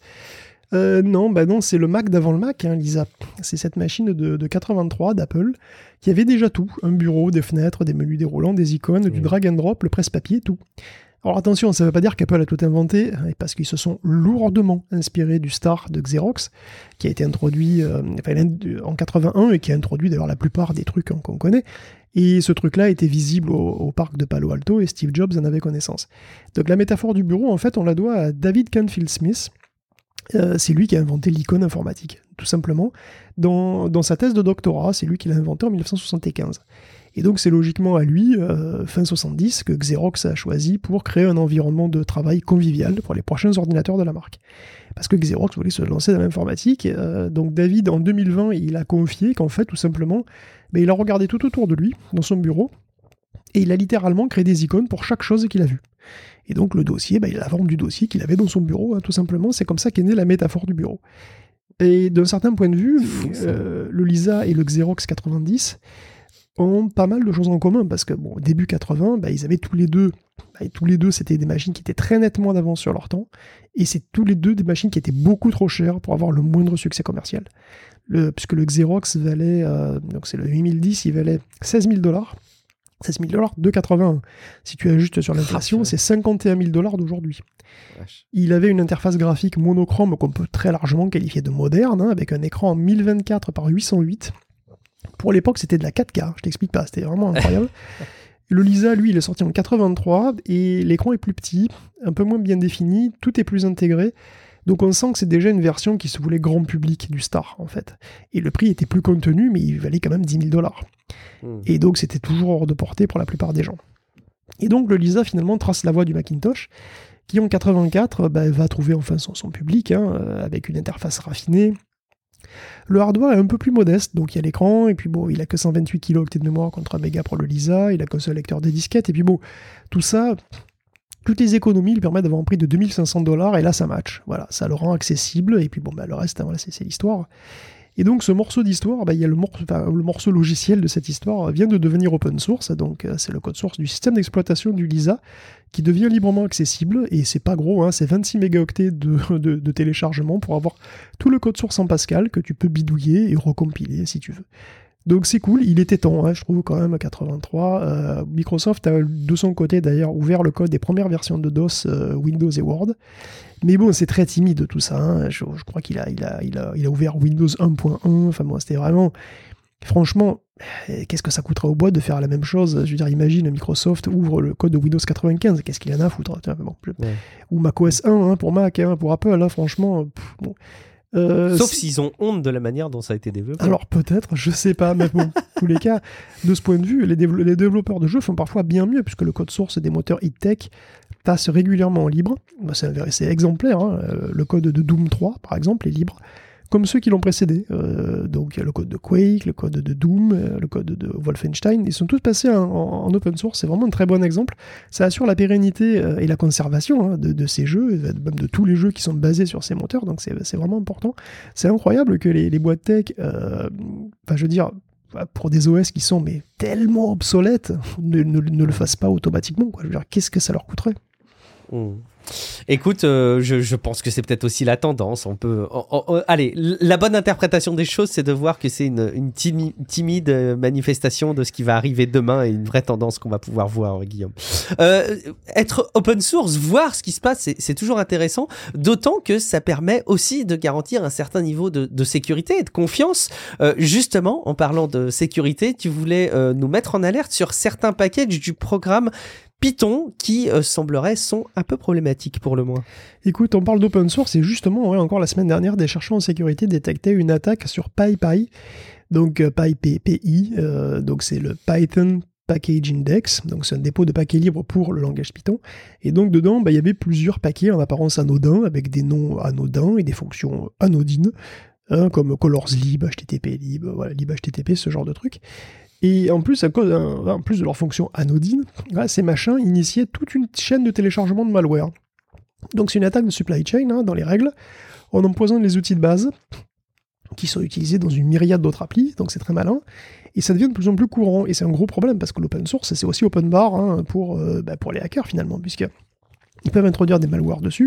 Non, c'est le Mac d'avant le Mac, Lisa. C'est cette machine de 83 d'Apple qui avait déjà tout. Un bureau, des fenêtres, des menus déroulants, des icônes, du drag and drop, le presse-papier, tout. Alors attention, ça ne veut pas dire qu'Apple a tout inventé, parce qu'ils se sont lourdement inspirés du Star de Xerox, qui a été introduit en 81 et qui a introduit d'ailleurs la plupart des trucs qu'on connaît. Et ce truc-là était visible au parc de Palo Alto et Steve Jobs en avait connaissance. Donc la métaphore du bureau, en fait, on la doit à David Canfield Smith. C'est lui qui a inventé l'icône informatique, tout simplement. Dans sa thèse de doctorat, c'est lui qui l'a inventé en 1975. Et donc c'est logiquement à lui, fin 70, que Xerox a choisi pour créer un environnement de travail convivial pour les prochains ordinateurs de la marque. Parce que Xerox voulait se lancer dans l'informatique. Donc David, en 2020, il a confié qu'en fait, tout simplement, il a regardé tout autour de lui, dans son bureau, et il a littéralement créé des icônes pour chaque chose qu'il a vue. Et donc le dossier, il a la forme du dossier qu'il avait dans son bureau, tout simplement. C'est comme ça qu'est née la métaphore du bureau. Et d'un certain point de vue, le Lisa et le Xerox 90 ont pas mal de choses en commun, parce que début 80, ils avaient tous les deux, c'était des machines qui étaient très nettement d'avance sur leur temps, et c'est tous les deux des machines qui étaient beaucoup trop chères pour avoir le moindre succès commercial. Puisque le Xerox valait, donc c'est le 8010, il valait $16 000. $16 000 de 81. Si tu ajustes sur l'inflation, c'est $51 000 d'aujourd'hui. Wesh. Il avait une interface graphique monochrome qu'on peut très largement qualifier de moderne, avec un écran 1024 par 808. Pour l'époque, c'était de la 4K, je t'explique pas, c'était vraiment incroyable. Le Lisa, lui, il est sorti en 83, et l'écran est plus petit, un peu moins bien défini, tout est plus intégré. Donc on sent que c'est déjà une version qui se voulait grand public du Star, en fait. Et le prix était plus contenu, mais il valait quand même $10 000. Et donc c'était toujours hors de portée pour la plupart des gens. Et donc le Lisa finalement trace la voie du Macintosh, qui en 84 va trouver enfin son public, avec une interface raffinée. Le hardware est un peu plus modeste, donc il y a l'écran, et puis il a que 128 kilooctets de mémoire contre 1 méga pour le Lisa, il a qu'un seul lecteur de disquette, et puis tout ça... Toutes les économies lui permettent d'avoir un prix de $2 500, et là ça match. Voilà, ça le rend accessible, et puis le reste, c'est l'histoire. Et donc ce morceau d'histoire, il y a le morceau logiciel de cette histoire vient de devenir open source, donc c'est le code source du système d'exploitation du Lisa, qui devient librement accessible, et c'est pas gros, c'est 26 mégaoctets de téléchargement pour avoir tout le code source en Pascal que tu peux bidouiller et recompiler si tu veux. Donc c'est cool, il était temps, je trouve quand même, à 83. Microsoft a de son côté d'ailleurs ouvert le code des premières versions de DOS, Windows et Word. Mais c'est très timide tout ça. Je crois qu'il a ouvert Windows 1.1. Enfin c'était vraiment... Franchement, qu'est-ce que ça coûterait aux boîtes de faire la même chose ? Je veux dire, imagine, Microsoft ouvre le code de Windows 95, qu'est-ce qu'il en a à foutre ? Ou macOS 1 pour Mac, pour Apple, franchement... Sauf s'ils ont honte de la manière dont ça a été développé. Alors peut-être, je sais pas, mais en tous les cas, de ce point de vue, les développeurs de jeux font parfois bien mieux, puisque le code source des moteurs high-tech passe régulièrement en libre. C'est exemplaire, le code de Doom 3, par exemple, est libre, comme ceux qui l'ont précédé. Donc il y a le code de Quake, le code de Doom, le code de Wolfenstein, ils sont tous passés en open source, c'est vraiment un très bon exemple. Ça assure la pérennité et la conservation de ces jeux, même de tous les jeux qui sont basés sur ces moteurs, donc c'est vraiment important. C'est incroyable que les boîtes tech, je veux dire, pour des OS qui sont tellement obsolètes, ne le fassent pas automatiquement, quoi. Je veux dire, qu'est-ce que ça leur coûterait ? Écoute, je pense que c'est peut-être aussi la tendance. On peut, allez, la bonne interprétation des choses, c'est de voir que c'est une timide manifestation de ce qui va arriver demain et une vraie tendance qu'on va pouvoir voir, Guillaume. Être open source, voir ce qui se passe, c'est toujours intéressant, d'autant que ça permet aussi de garantir un certain niveau de sécurité et de confiance. Justement, en parlant de sécurité, tu voulais nous mettre en alerte sur certains packages du programme Python qui semblerait sont un peu problématiques pour le moins. Écoute, on parle d'open source et justement, encore la semaine dernière, des chercheurs en sécurité détectaient une attaque sur PyPy. Donc PyPI, donc c'est le Python Package Index, donc c'est un dépôt de paquets libres pour le langage Python. Et donc dedans, il y avait plusieurs paquets en apparence anodins, avec des noms anodins et des fonctions anodines, comme colors-lib, http-lib, lib-http, ce genre de trucs. Et en plus, en plus de leurs fonctions anodines, ces machins initiaient toute une chaîne de téléchargement de malware. Donc c'est une attaque de supply chain, dans les règles. On empoisonne les outils de base, qui sont utilisés dans une myriade d'autres applis, donc c'est très malin. Et ça devient de plus en plus courant, et c'est un gros problème, parce que l'open source, c'est aussi open bar pour les hackers, finalement, puisqu'ils peuvent introduire des malwares dessus,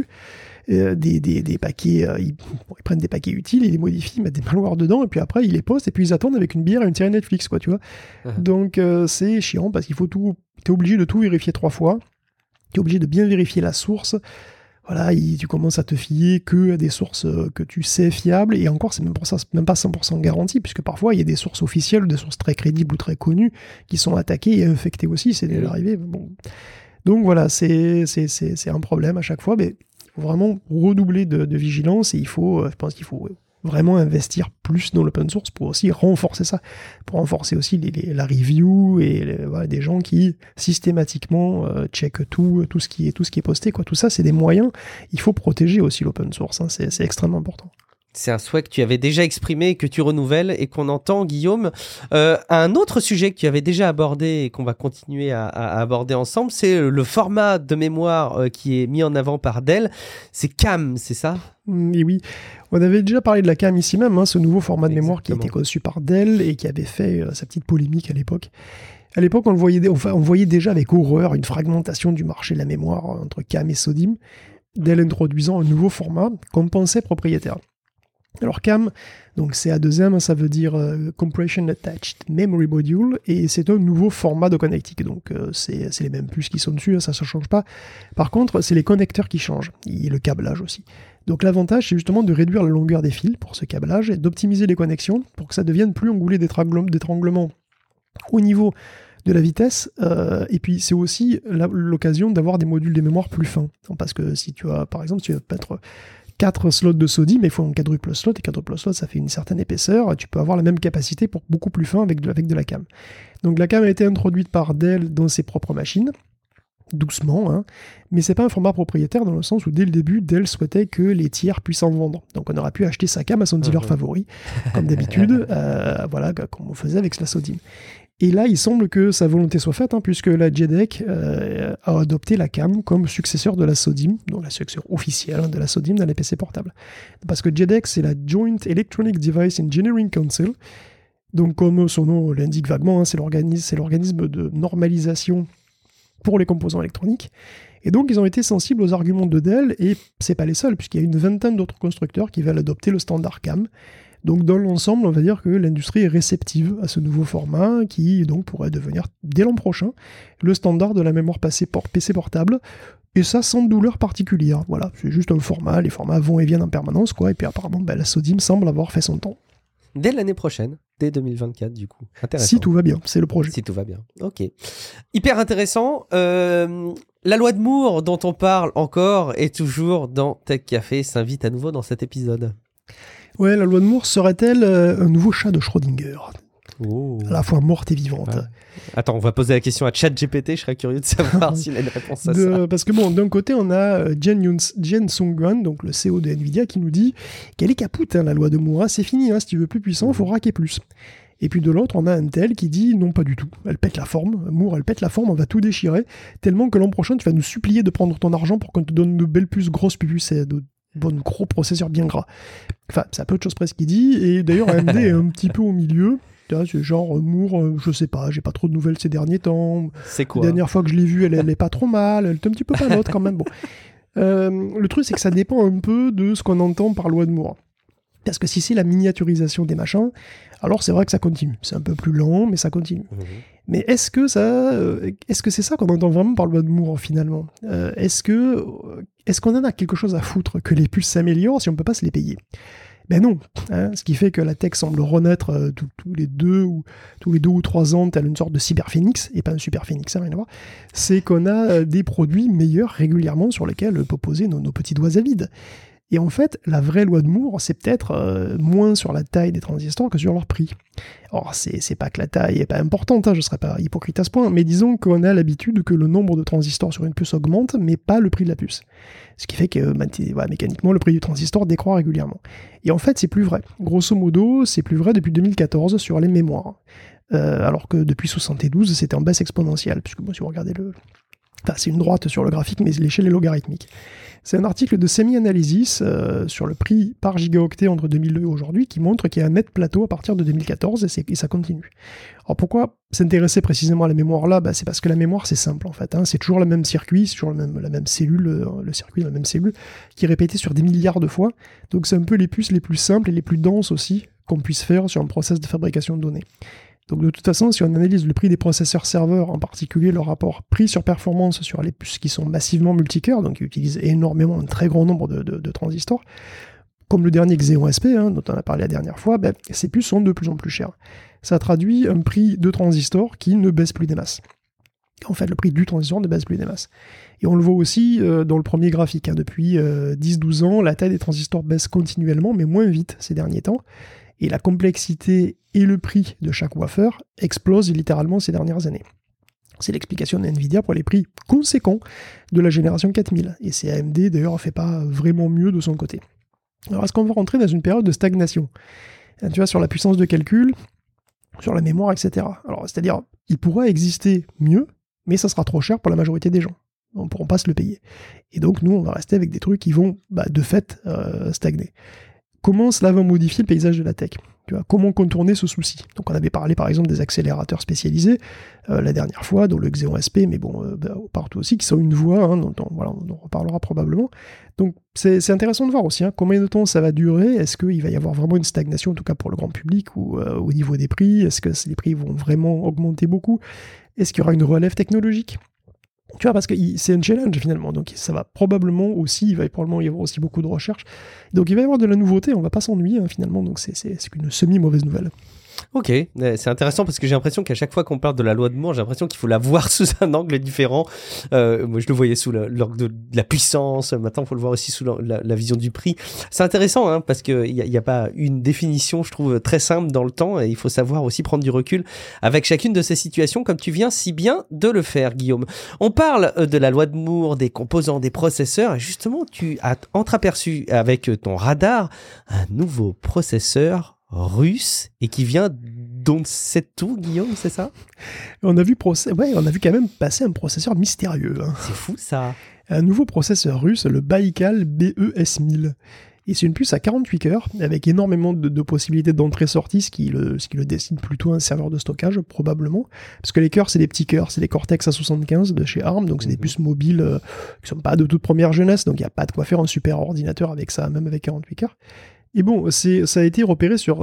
des paquets, ils prennent des paquets utiles, ils les modifient, ils mettent des malwares dedans, et puis après, ils les postent, et puis ils attendent avec une bière et une série Netflix, quoi, tu vois. Donc c'est chiant, parce qu'il faut t'es obligé de tout vérifier 3 fois, t'es obligé de bien vérifier la source. Voilà, tu commences à te fier que à des sources que tu sais fiables, et encore, c'est même pas 100% garanti, puisque parfois, il y a des sources officielles, des sources très crédibles ou très connues, qui sont attaquées et infectées aussi, c'est déjà arrivé. Bon. Donc voilà, c'est un problème à chaque fois, mais il faut vraiment redoubler de vigilance, et je pense qu'il faut vraiment investir plus dans l'open source pour aussi renforcer ça, pour renforcer aussi la review et des gens qui systématiquement checkent tout ce qui est posté, quoi. Tout ça, c'est des moyens. Il faut protéger aussi l'open source, c'est extrêmement important. C'est un souhait que tu avais déjà exprimé et que tu renouvelles et qu'on entend, Guillaume. Un autre sujet que tu avais déjà abordé et qu'on va continuer à aborder ensemble, c'est le format de mémoire qui est mis en avant par Dell. C'est CAM, c'est ça ? Et oui, on avait déjà parlé de la CAM ici même, ce nouveau format de mémoire qui a été conçu par Dell et qui avait fait sa petite polémique à l'époque. À l'époque, on voyait déjà avec horreur une fragmentation du marché de la mémoire entre CAM et SODIMM, Dell introduisant un nouveau format qu'on pensait propriétaire. Alors CAM, donc CA2M, ça veut dire Compression Attached Memory Module, et c'est un nouveau format de connectique, donc c'est les mêmes puces qui sont dessus, ça ne change pas. Par contre, c'est les connecteurs qui changent, et le câblage aussi. Donc l'avantage, c'est justement de réduire la longueur des fils pour ce câblage, et d'optimiser les connexions pour que ça devienne plus un goulet d'étranglement au niveau de la vitesse, et puis c'est aussi l'occasion d'avoir des modules de mémoire plus fins. Parce que si tu as, par exemple, tu vas mettre 4 slots de SODIMM, mais il faut un quadruple slot, et quadruple slot, ça fait une certaine épaisseur, tu peux avoir la même capacité pour beaucoup plus fin avec de la CAM. Donc la CAM a été introduite par Dell dans ses propres machines, doucement, mais c'est pas un format propriétaire dans le sens où dès le début, Dell souhaitait que les tiers puissent en vendre. Donc on aurait pu acheter sa CAM à son dealer favori, comme d'habitude, comme on faisait avec la SODIMM. Et là, il semble que sa volonté soit faite, puisque la JEDEC a adopté la CAM comme successeur de la SODIMM, donc la successeur officielle de la SODIMM dans les PC portables. Parce que JEDEC, c'est la Joint Electronic Device Engineering Council. Donc, comme son nom l'indique vaguement, c'est l'organisme de normalisation pour les composants électroniques. Et donc, ils ont été sensibles aux arguments de Dell, et c'est pas les seuls, puisqu'il y a une vingtaine d'autres constructeurs qui veulent adopter le standard CAM. Donc dans l'ensemble, on va dire que l'industrie est réceptive à ce nouveau format qui donc pourrait devenir dès l'an prochain le standard de la mémoire PC portable, et ça sans douleur particulière. Voilà, c'est juste un format, les formats vont et viennent en permanence, quoi. Et puis apparemment, la SODIMM semble avoir fait son temps. Dès l'année prochaine, dès 2024 du coup. Intéressant. Si tout va bien, c'est le projet. Si tout va bien, ok. Hyper intéressant. La loi de Moore dont on parle encore et toujours dans Tech Café s'invite à nouveau dans cet épisode. Ouais, la loi de Moore serait-elle un nouveau chat de Schrödinger ? À la fois morte et vivante. Ouais. Attends, on va poser la question à ChatGPT, je serais curieux de savoir s'il a une réponse à ça. Parce que bon, d'un côté, on a Jen Sung-Hwan, donc le CEO de Nvidia, qui nous dit qu'elle est capoute, la loi de Moore, c'est fini, si tu veux plus puissant, il faut raquer plus. Et puis de l'autre, on a Intel qui dit non, pas du tout, elle pète la forme, Moore, elle pète la forme, on va tout déchirer, tellement que l'an prochain, tu vas nous supplier de prendre ton argent pour qu'on te donne de belles puces, grosses puces, de gros processeurs bien gras. Enfin, c'est un peu de choses près ce qu'il dit, et d'ailleurs AMD est un petit peu au milieu. C'est genre Moore, je sais pas, j'ai pas trop de nouvelles ces derniers temps. C'est quoi ? La dernière fois que je l'ai vue, elle est pas trop mal, elle est un petit peu palote quand même. Bon. Le truc, c'est que ça dépend un peu de ce qu'on entend par loi de Moore. Parce que si c'est la miniaturisation des machins, alors c'est vrai que ça continue. C'est un peu plus lent, mais ça continue. Mais est-ce que c'est ça qu'on entend vraiment par loi de Moore finalement ? Est-ce qu'on en a quelque chose à foutre que les puces s'améliorent si on peut pas se les payer ? Ben non, hein, ce qui fait que la tech semble renaître tous les 2 ou 3 ans, tel une sorte de cyberphénix, et pas un superphénix, rien à voir, c'est qu'on a des produits meilleurs régulièrement sur lesquels peut poser nos petits doigts à vide. Et en fait, la vraie loi de Moore, c'est peut-être moins sur la taille des transistors que sur leur prix. Or, c'est pas que la taille est pas importante, hein, je serais pas hypocrite à ce point, mais disons qu'on a l'habitude que le nombre de transistors sur une puce augmente, mais pas le prix de la puce. Ce qui fait que mécaniquement, le prix du transistor décroît régulièrement. Et en fait, c'est plus vrai. Grosso modo, c'est plus vrai depuis 2014 sur les mémoires. Alors que depuis 72, c'était en baisse exponentielle, puisque si vous regardez c'est une droite sur le graphique, mais l'échelle est logarithmique. C'est un article de Semi-Analysis sur le prix par gigaoctet entre 2002 et aujourd'hui qui montre qu'il y a un net plateau à partir de 2014 et ça continue. Alors pourquoi s'intéresser précisément à la mémoire là ? C'est parce que la mémoire c'est simple en fait. Hein. C'est toujours le même circuit, c'est toujours la même cellule, le circuit de la même cellule qui est répété sur des milliards de fois. Donc c'est un peu les puces les plus simples et les plus denses aussi qu'on puisse faire sur un process de fabrication de données. Donc de toute façon, si on analyse le prix des processeurs serveurs, en particulier le rapport prix sur performance sur les puces qui sont massivement multicœurs, donc qui utilisent énormément un très grand nombre de transistors, comme le dernier Xeon SP, dont on a parlé la dernière fois, ces puces sont de plus en plus chères. Ça traduit un prix de transistor qui ne baisse plus des masses. En fait, le prix du transistor ne baisse plus des masses. Et on le voit aussi dans le premier graphique. Depuis 10-12 ans, la taille des transistors baisse continuellement, mais moins vite ces derniers temps. Et la complexité et le prix de chaque wafer explosent littéralement ces dernières années. C'est l'explication d'NVIDIA pour les prix conséquents de la génération 4000. Et c'est AMD d'ailleurs ne fait pas vraiment mieux de son côté. Alors est-ce qu'on va rentrer dans une période de stagnation ? Tu vois, sur la puissance de calcul, sur la mémoire, etc. Alors c'est-à-dire, il pourra exister mieux, mais ça sera trop cher pour la majorité des gens. On ne pourra pas se le payer. Et donc nous, on va rester avec des trucs qui vont de fait stagner. Comment cela va modifier le paysage de la tech ? Tu vois, comment contourner ce souci ? Donc on avait parlé par exemple des accélérateurs spécialisés la dernière fois, dont le Xeon SP, mais partout aussi, qui sont une voie, dont on reparlera probablement. Donc c'est intéressant de voir aussi combien de temps ça va durer. Est-ce qu'il va y avoir vraiment une stagnation, en tout cas pour le grand public, ou au niveau des prix ? Est-ce que les prix vont vraiment augmenter beaucoup ? Est-ce qu'il y aura une relève technologique ? Tu vois, parce que c'est un challenge finalement, donc ça va probablement aussi, il va probablement y avoir aussi beaucoup de recherches. Donc il va y avoir de la nouveauté, on va pas s'ennuyer finalement, donc c'est une semi-mauvaise nouvelle. Ok, c'est intéressant parce que j'ai l'impression qu'à chaque fois qu'on parle de la loi de Moore, j'ai l'impression qu'il faut la voir sous un angle différent. Moi, je le voyais sous l'angle de la puissance. Maintenant, il faut le voir aussi sous la vision du prix. C'est intéressant parce qu'il n'y a pas une définition, je trouve, très simple dans le temps. Et il faut savoir aussi prendre du recul avec chacune de ces situations, comme tu viens si bien de le faire, Guillaume. On parle de la loi de Moore, des composants, des processeurs. Et justement, tu as entreaperçu avec ton radar un nouveau processeur russe et qui vient d'Onsetsu, Guillaume, c'est ça ? On a vu quand même passer un processeur mystérieux. C'est fou ça. Un nouveau processeur russe, le Baikal BES1000. Et c'est une puce à 48 cœurs, avec énormément de possibilités d'entrée-sortie, ce qui le destine plutôt à un serveur de stockage, probablement. Parce que les cœurs, c'est des petits cœurs, c'est des Cortex A75 de chez ARM, donc c'est des puces mobiles qui sont pas de toute première jeunesse, donc il n'y a pas de quoi faire un super ordinateur avec ça, même avec 48 cœurs. Et bon, ça a été repéré sur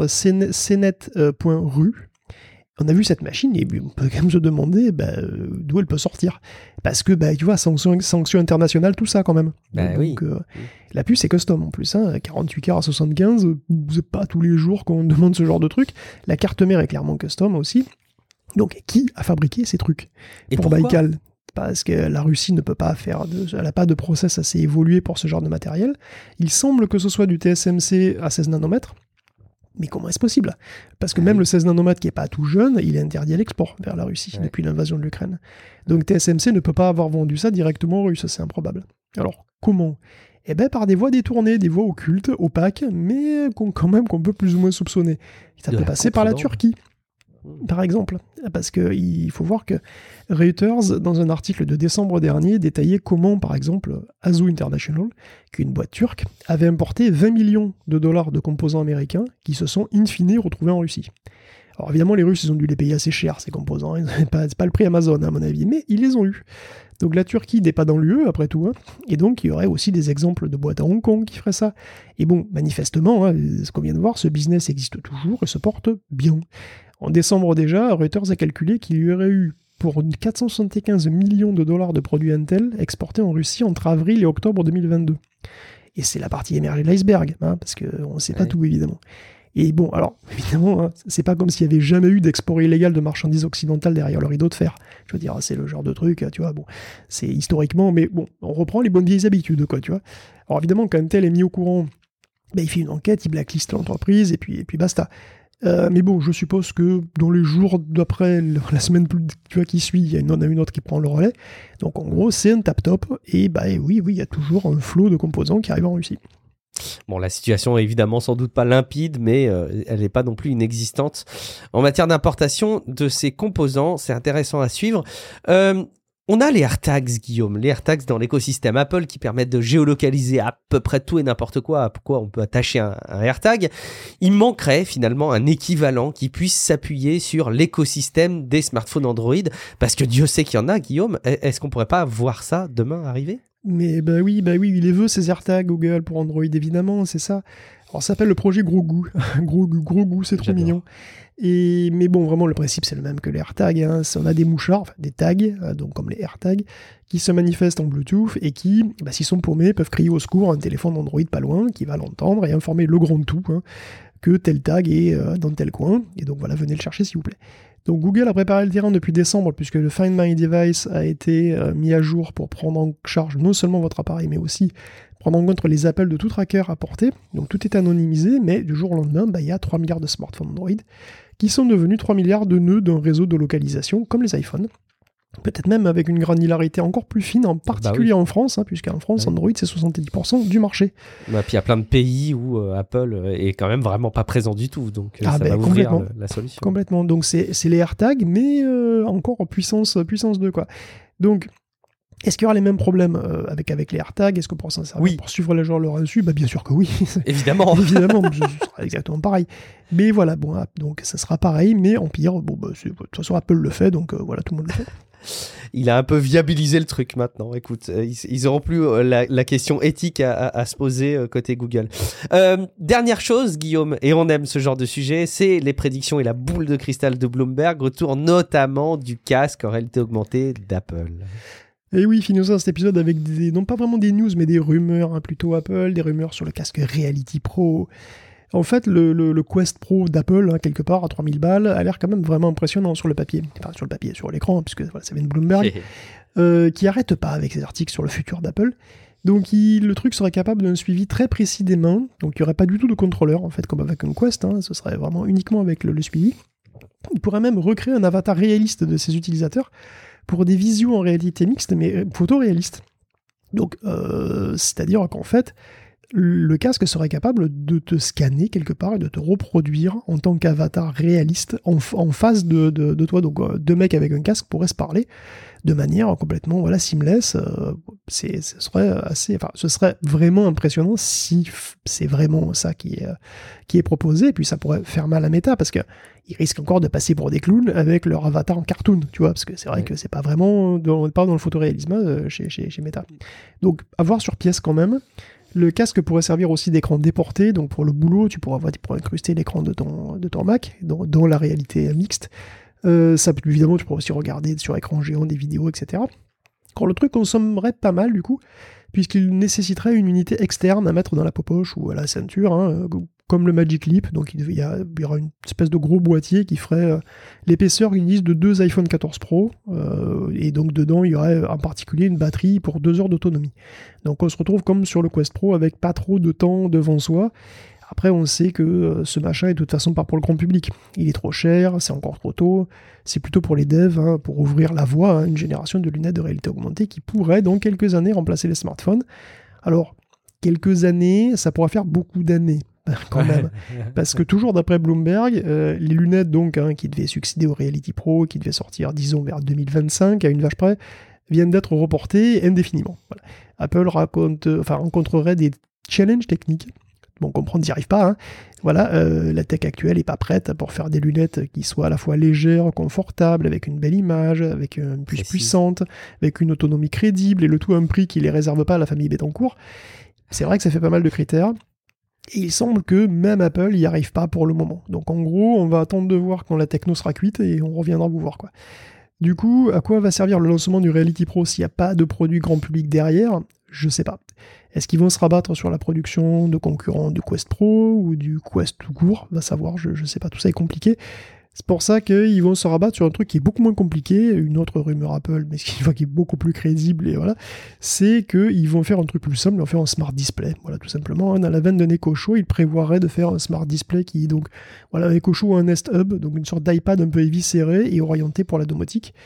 cnet.ru. On a vu cette machine et on peut quand même se demander d'où elle peut sortir. Parce que, tu vois, sanctions internationales, tout ça quand même. Oui. La puce est custom en plus. 48 cœurs à 75, c'est pas tous les jours qu'on demande ce genre de truc. La carte mère est clairement custom aussi. Donc, qui a fabriqué ces trucs et pour Baikal ? Parce que la Russie ne peut pas elle n'a pas de process assez évolué pour ce genre de matériel. Il semble que ce soit du TSMC à 16 nanomètres. Mais comment est-ce possible ? Parce que même le 16 nanomètres qui n'est pas tout jeune, il est interdit à l'export vers la Russie depuis l'invasion de l'Ukraine. Donc TSMC ne peut pas avoir vendu ça directement aux Russes, c'est improbable. Alors comment ? Par des voies détournées, des voies occultes, opaques, mais qu'on peut plus ou moins soupçonner. Ça peut passer par la Turquie. Par exemple, parce qu'il faut voir que Reuters, dans un article de décembre dernier, détaillait comment, par exemple, Azu International, qui est une boîte turque, avait importé 20 millions de dollars de composants américains qui se sont in fine retrouvés en Russie. Alors évidemment, les Russes, ils ont dû les payer assez cher, ces composants, c'est pas le prix Amazon, à mon avis, mais ils les ont eus. Donc la Turquie n'est pas dans l'UE, après tout, et donc il y aurait aussi des exemples de boîtes à Hong Kong qui feraient ça. Et bon, manifestement, ce qu'on vient de voir, ce business existe toujours et se porte bien. En décembre déjà, Reuters a calculé qu'il y aurait eu pour 475 millions de dollars de produits Intel exportés en Russie entre avril et octobre 2022. Et c'est la partie émergée de l'iceberg, hein, parce qu'on ne sait pas tout, évidemment. Et bon, alors, évidemment, hein, c'est pas comme s'il y avait jamais eu d'export illégal de marchandises occidentales derrière le rideau de fer. Je veux dire, c'est le genre de truc, tu vois, bon, c'est historiquement, mais bon, on reprend les bonnes vieilles habitudes, quoi, tu vois. Alors évidemment, quand Intel est mis au courant, il fait une enquête, il blacklist l'entreprise, et puis basta. Mais bon, je suppose que dans les jours d'après, la semaine qui suit, il y en a une autre qui prend le relais. Donc en gros, c'est un tap-top, et oui, il y a toujours un flot de composants qui arrivent en Russie. Bon, la situation est évidemment sans doute pas limpide, mais elle n'est pas non plus inexistante. En matière d'importation de ces composants, c'est intéressant à suivre. On a les AirTags, Guillaume, les AirTags dans l'écosystème Apple qui permettent de géolocaliser à peu près tout et n'importe quoi, à quoi on peut attacher un AirTag. Il manquerait finalement un équivalent qui puisse s'appuyer sur l'écosystème des smartphones Android, parce que Dieu sait qu'il y en a, Guillaume. Est-ce qu'on pourrait pas voir ça demain arriver ? Mais oui, il les veut, ces AirTags Google pour Android, évidemment, c'est ça. Alors, ça s'appelle le projet Grogu. Grogu, c'est trop mignon. Mais bon, vraiment, le principe, c'est le même que les AirTags. Hein. On a des mouchards, enfin, des tags, donc comme les AirTags, qui se manifestent en Bluetooth et qui, s'ils sont paumés, peuvent crier au secours à un téléphone Android pas loin, qui va l'entendre et informer le grand tout, hein, que tel tag est dans tel coin. Et donc voilà, venez le chercher, s'il vous plaît. Donc Google a préparé le terrain depuis décembre, puisque le Find My Device a été mis à jour pour prendre en charge non seulement votre appareil, mais aussi prendre en compte les appels de tout tracker apportés. Donc tout est anonymisé, mais du jour au lendemain, il y a 3 milliards de smartphones Android qui sont devenus 3 milliards de nœuds d'un réseau de localisation, comme les iPhones. Peut-être même avec une granularité encore plus fine, en particulier en France, hein, puisqu'en France, Android, c'est 70% du marché. Puis il y a plein de pays où Apple est quand même vraiment pas présent du tout, donc ça va ouvrir la solution. Complètement, donc c'est les AirTags, mais encore en puissance 2, quoi. Donc, est-ce qu'il y aura les mêmes problèmes avec les AirTags ? Est-ce qu'on pourra s'en servir pour suivre les gens leur insu ? Bien sûr que oui. Évidemment. Évidemment, ce sera exactement pareil. Mais voilà, bon, donc ça sera pareil, mais en pire. De toute façon, Apple le fait, donc voilà, tout le monde le fait. Il a un peu viabilisé le truc maintenant. Écoute, ils n'auront plus la question éthique à se poser côté Google. Dernière chose, Guillaume, et on aime ce genre de sujet, c'est les prédictions et la boule de cristal de Bloomberg, autour notamment du casque en réalité augmentée d'Apple. Et oui, finissons cet épisode avec non pas vraiment des news, mais des rumeurs, hein, plutôt Apple, des rumeurs sur le casque Reality Pro. En fait, le Quest Pro d'Apple, hein, quelque part, à 3000 balles, a l'air quand même vraiment impressionnant sur le papier. Enfin, sur le papier, sur l'écran, puisque voilà, ça vient de Bloomberg, qui arrête pas avec ses articles sur le futur d'Apple. Donc, le truc serait capable d'un suivi très précis des mains. Donc, il n'y aurait pas du tout de contrôleur, en fait, comme avec un Quest. Hein, ce serait vraiment uniquement avec le suivi. Il pourrait même recréer un avatar réaliste de ses utilisateurs pour des visios en réalité mixte, mais photoréalistes. Donc, c'est-à-dire qu'en fait, le casque serait capable de te scanner quelque part et de te reproduire en tant qu'avatar réaliste en face de toi. Donc, deux mecs avec un casque pourraient se parler de manière complètement seamless. Ce serait vraiment impressionnant si c'est vraiment ça qui est proposé. Et puis ça pourrait faire mal à Meta parce qu'ils risquent encore de passer pour des clowns avec leur avatar en cartoon, tu vois, parce que c'est vrai que c'est pas vraiment pas dans le photoréalisme chez Meta. Donc à voir sur pièce quand même. Le casque pourrait servir aussi d'écran déporté, donc pour le boulot, tu pourrais incruster l'écran de ton Mac dans la réalité mixte. Évidemment, tu pourrais aussi regarder sur écran géant des vidéos, etc. Quand le truc consommerait pas mal, du coup, puisqu'il nécessiterait une unité externe à mettre dans la poche ou à la ceinture, hein, comme le Magic Leap. Donc il y aura une espèce de gros boîtier qui ferait l'épaisseur, ils disent, de 2 iPhone 14 Pro. Et donc dedans, il y aurait en particulier une batterie pour 2 heures d'autonomie. Donc on se retrouve comme sur le Quest Pro avec pas trop de temps devant soi. Après, on sait que ce machin est de toute façon pas pour le grand public. Il est trop cher, c'est encore trop tôt. C'est plutôt pour les devs, hein, pour ouvrir la voie à une génération de lunettes de réalité augmentée qui pourrait, dans quelques années, remplacer les smartphones. Alors, quelques années, ça pourra faire beaucoup d'années, quand même. Parce que toujours d'après Bloomberg, les lunettes donc, hein, qui devaient succéder au Reality Pro, qui devaient sortir, disons, vers 2025, à une vache près, viennent d'être reportées indéfiniment. Voilà. Apple rencontrerait des challenges techniques. Bon, comprendre, n'y arrive pas. Hein. Voilà, la tech actuelle n'est pas prête pour faire des lunettes qui soient à la fois légères, confortables, avec une belle image, avec une puce puissante, avec une autonomie crédible, et le tout à un prix qui ne les réserve pas à la famille Bettencourt. C'est vrai que ça fait pas mal de critères. Et il semble que même Apple n'y arrive pas pour le moment. Donc en gros, on va attendre de voir quand la techno sera cuite et on reviendra vous voir, quoi. Du coup, à quoi va servir le lancement du Reality Pro s'il n'y a pas de produit grand public derrière ? Je sais pas. Est-ce qu'ils vont se rabattre sur la production de concurrents du Quest Pro ou du Quest tout court ? Va savoir, je sais pas, tout ça est compliqué. C'est pour ça qu'ils vont se rabattre sur un truc qui est beaucoup moins compliqué, une autre rumeur Apple, mais qui est beaucoup plus crédible, et voilà, c'est qu'ils vont faire un truc plus simple, ils vont faire un Smart Display, voilà, tout simplement. Dans la veine d'un Echo Show, ils prévoiraient de faire un Smart Display qui, donc, voilà, un Echo Show ou un Nest Hub, donc une sorte d'iPad un peu éviscéré et orienté pour la domotique,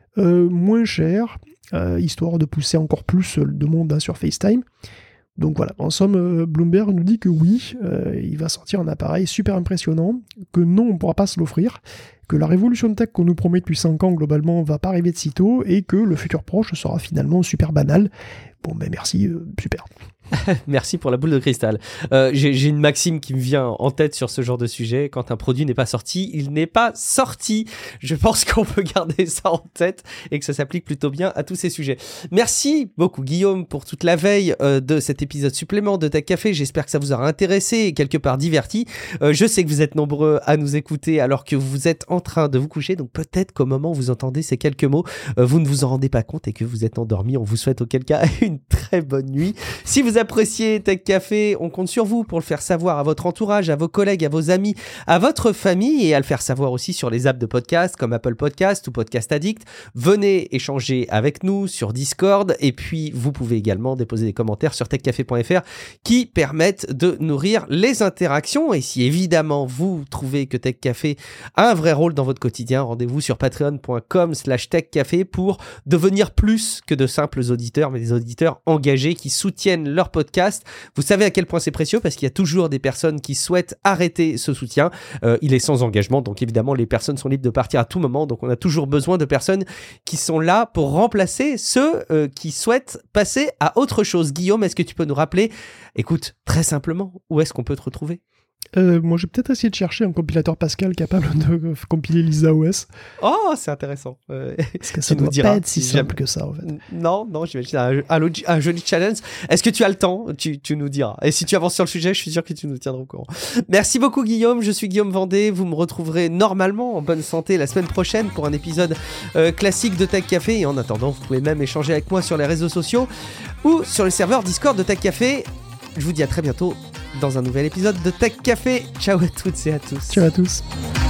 moins cher, histoire de pousser encore plus de monde sur FaceTime. Donc voilà, en somme, Bloomberg nous dit que oui, il va sortir un appareil super impressionnant, que non, on ne pourra pas se l'offrir, que la révolution tech qu'on nous promet depuis 5 ans, globalement, va pas arriver de sitôt, et que le futur proche sera finalement super banal. Bon, ben merci, super. Merci pour la boule de cristal. J'ai une maxime qui me vient en tête sur ce genre de sujet. Quand un produit n'est pas sorti, il n'est pas sorti. Je pense qu'on peut garder ça en tête et que ça s'applique plutôt bien à tous ces sujets. Merci beaucoup Guillaume pour toute la veille de cet épisode supplément de Tech Café. J'espère que ça vous aura intéressé et quelque part diverti. Je sais que vous êtes nombreux à nous écouter alors que vous êtes en train de vous coucher. Donc peut-être qu'au moment où vous entendez ces quelques mots, vous ne vous en rendez pas compte et que vous êtes endormi. On vous souhaite auquel cas une très bonne nuit. Si vous appréciez Tech Café, on compte sur vous pour le faire savoir à votre entourage, à vos collègues, à vos amis, à votre famille et à le faire savoir aussi sur les apps de podcast comme Apple Podcast ou Podcast Addict. Venez échanger avec nous sur Discord et puis vous pouvez également déposer des commentaires sur techcafé.fr qui permettent de nourrir les interactions. Et si évidemment vous trouvez que Tech Café a un vrai rôle dans votre quotidien, rendez-vous sur patreon.com/techcafé pour devenir plus que de simples auditeurs, mais des auditeurs engagés qui soutiennent leur podcast. Vous savez à quel point c'est précieux parce qu'il y a toujours des personnes qui souhaitent arrêter ce soutien. Il est sans engagement, donc évidemment les personnes sont libres de partir à tout moment, donc on a toujours besoin de personnes qui sont là pour remplacer ceux qui souhaitent passer à autre chose. Guillaume, est-ce que tu peux nous rappeler, écoute, très simplement, où est-ce qu'on peut te retrouver ? Moi, je vais peut-être essayer de chercher un compilateur Pascal capable de compiler LisaOS. Oh, c'est intéressant. Parce que ça ne doit pas être si simple que ça, en fait. Non, j'imagine un joli challenge. Est-ce que tu as le temps ? Tu nous diras. Et si tu avances sur le sujet, je suis sûr que tu nous tiendras au courant. Merci beaucoup, Guillaume. Je suis Guillaume Vendée. Vous me retrouverez normalement en bonne santé la semaine prochaine pour un épisode classique de Tech Café. Et en attendant, vous pouvez même échanger avec moi sur les réseaux sociaux ou sur le serveur Discord de Tech Café. Je vous dis à très bientôt dans un nouvel épisode de Tech Café. Ciao à toutes et à tous. Ciao à tous.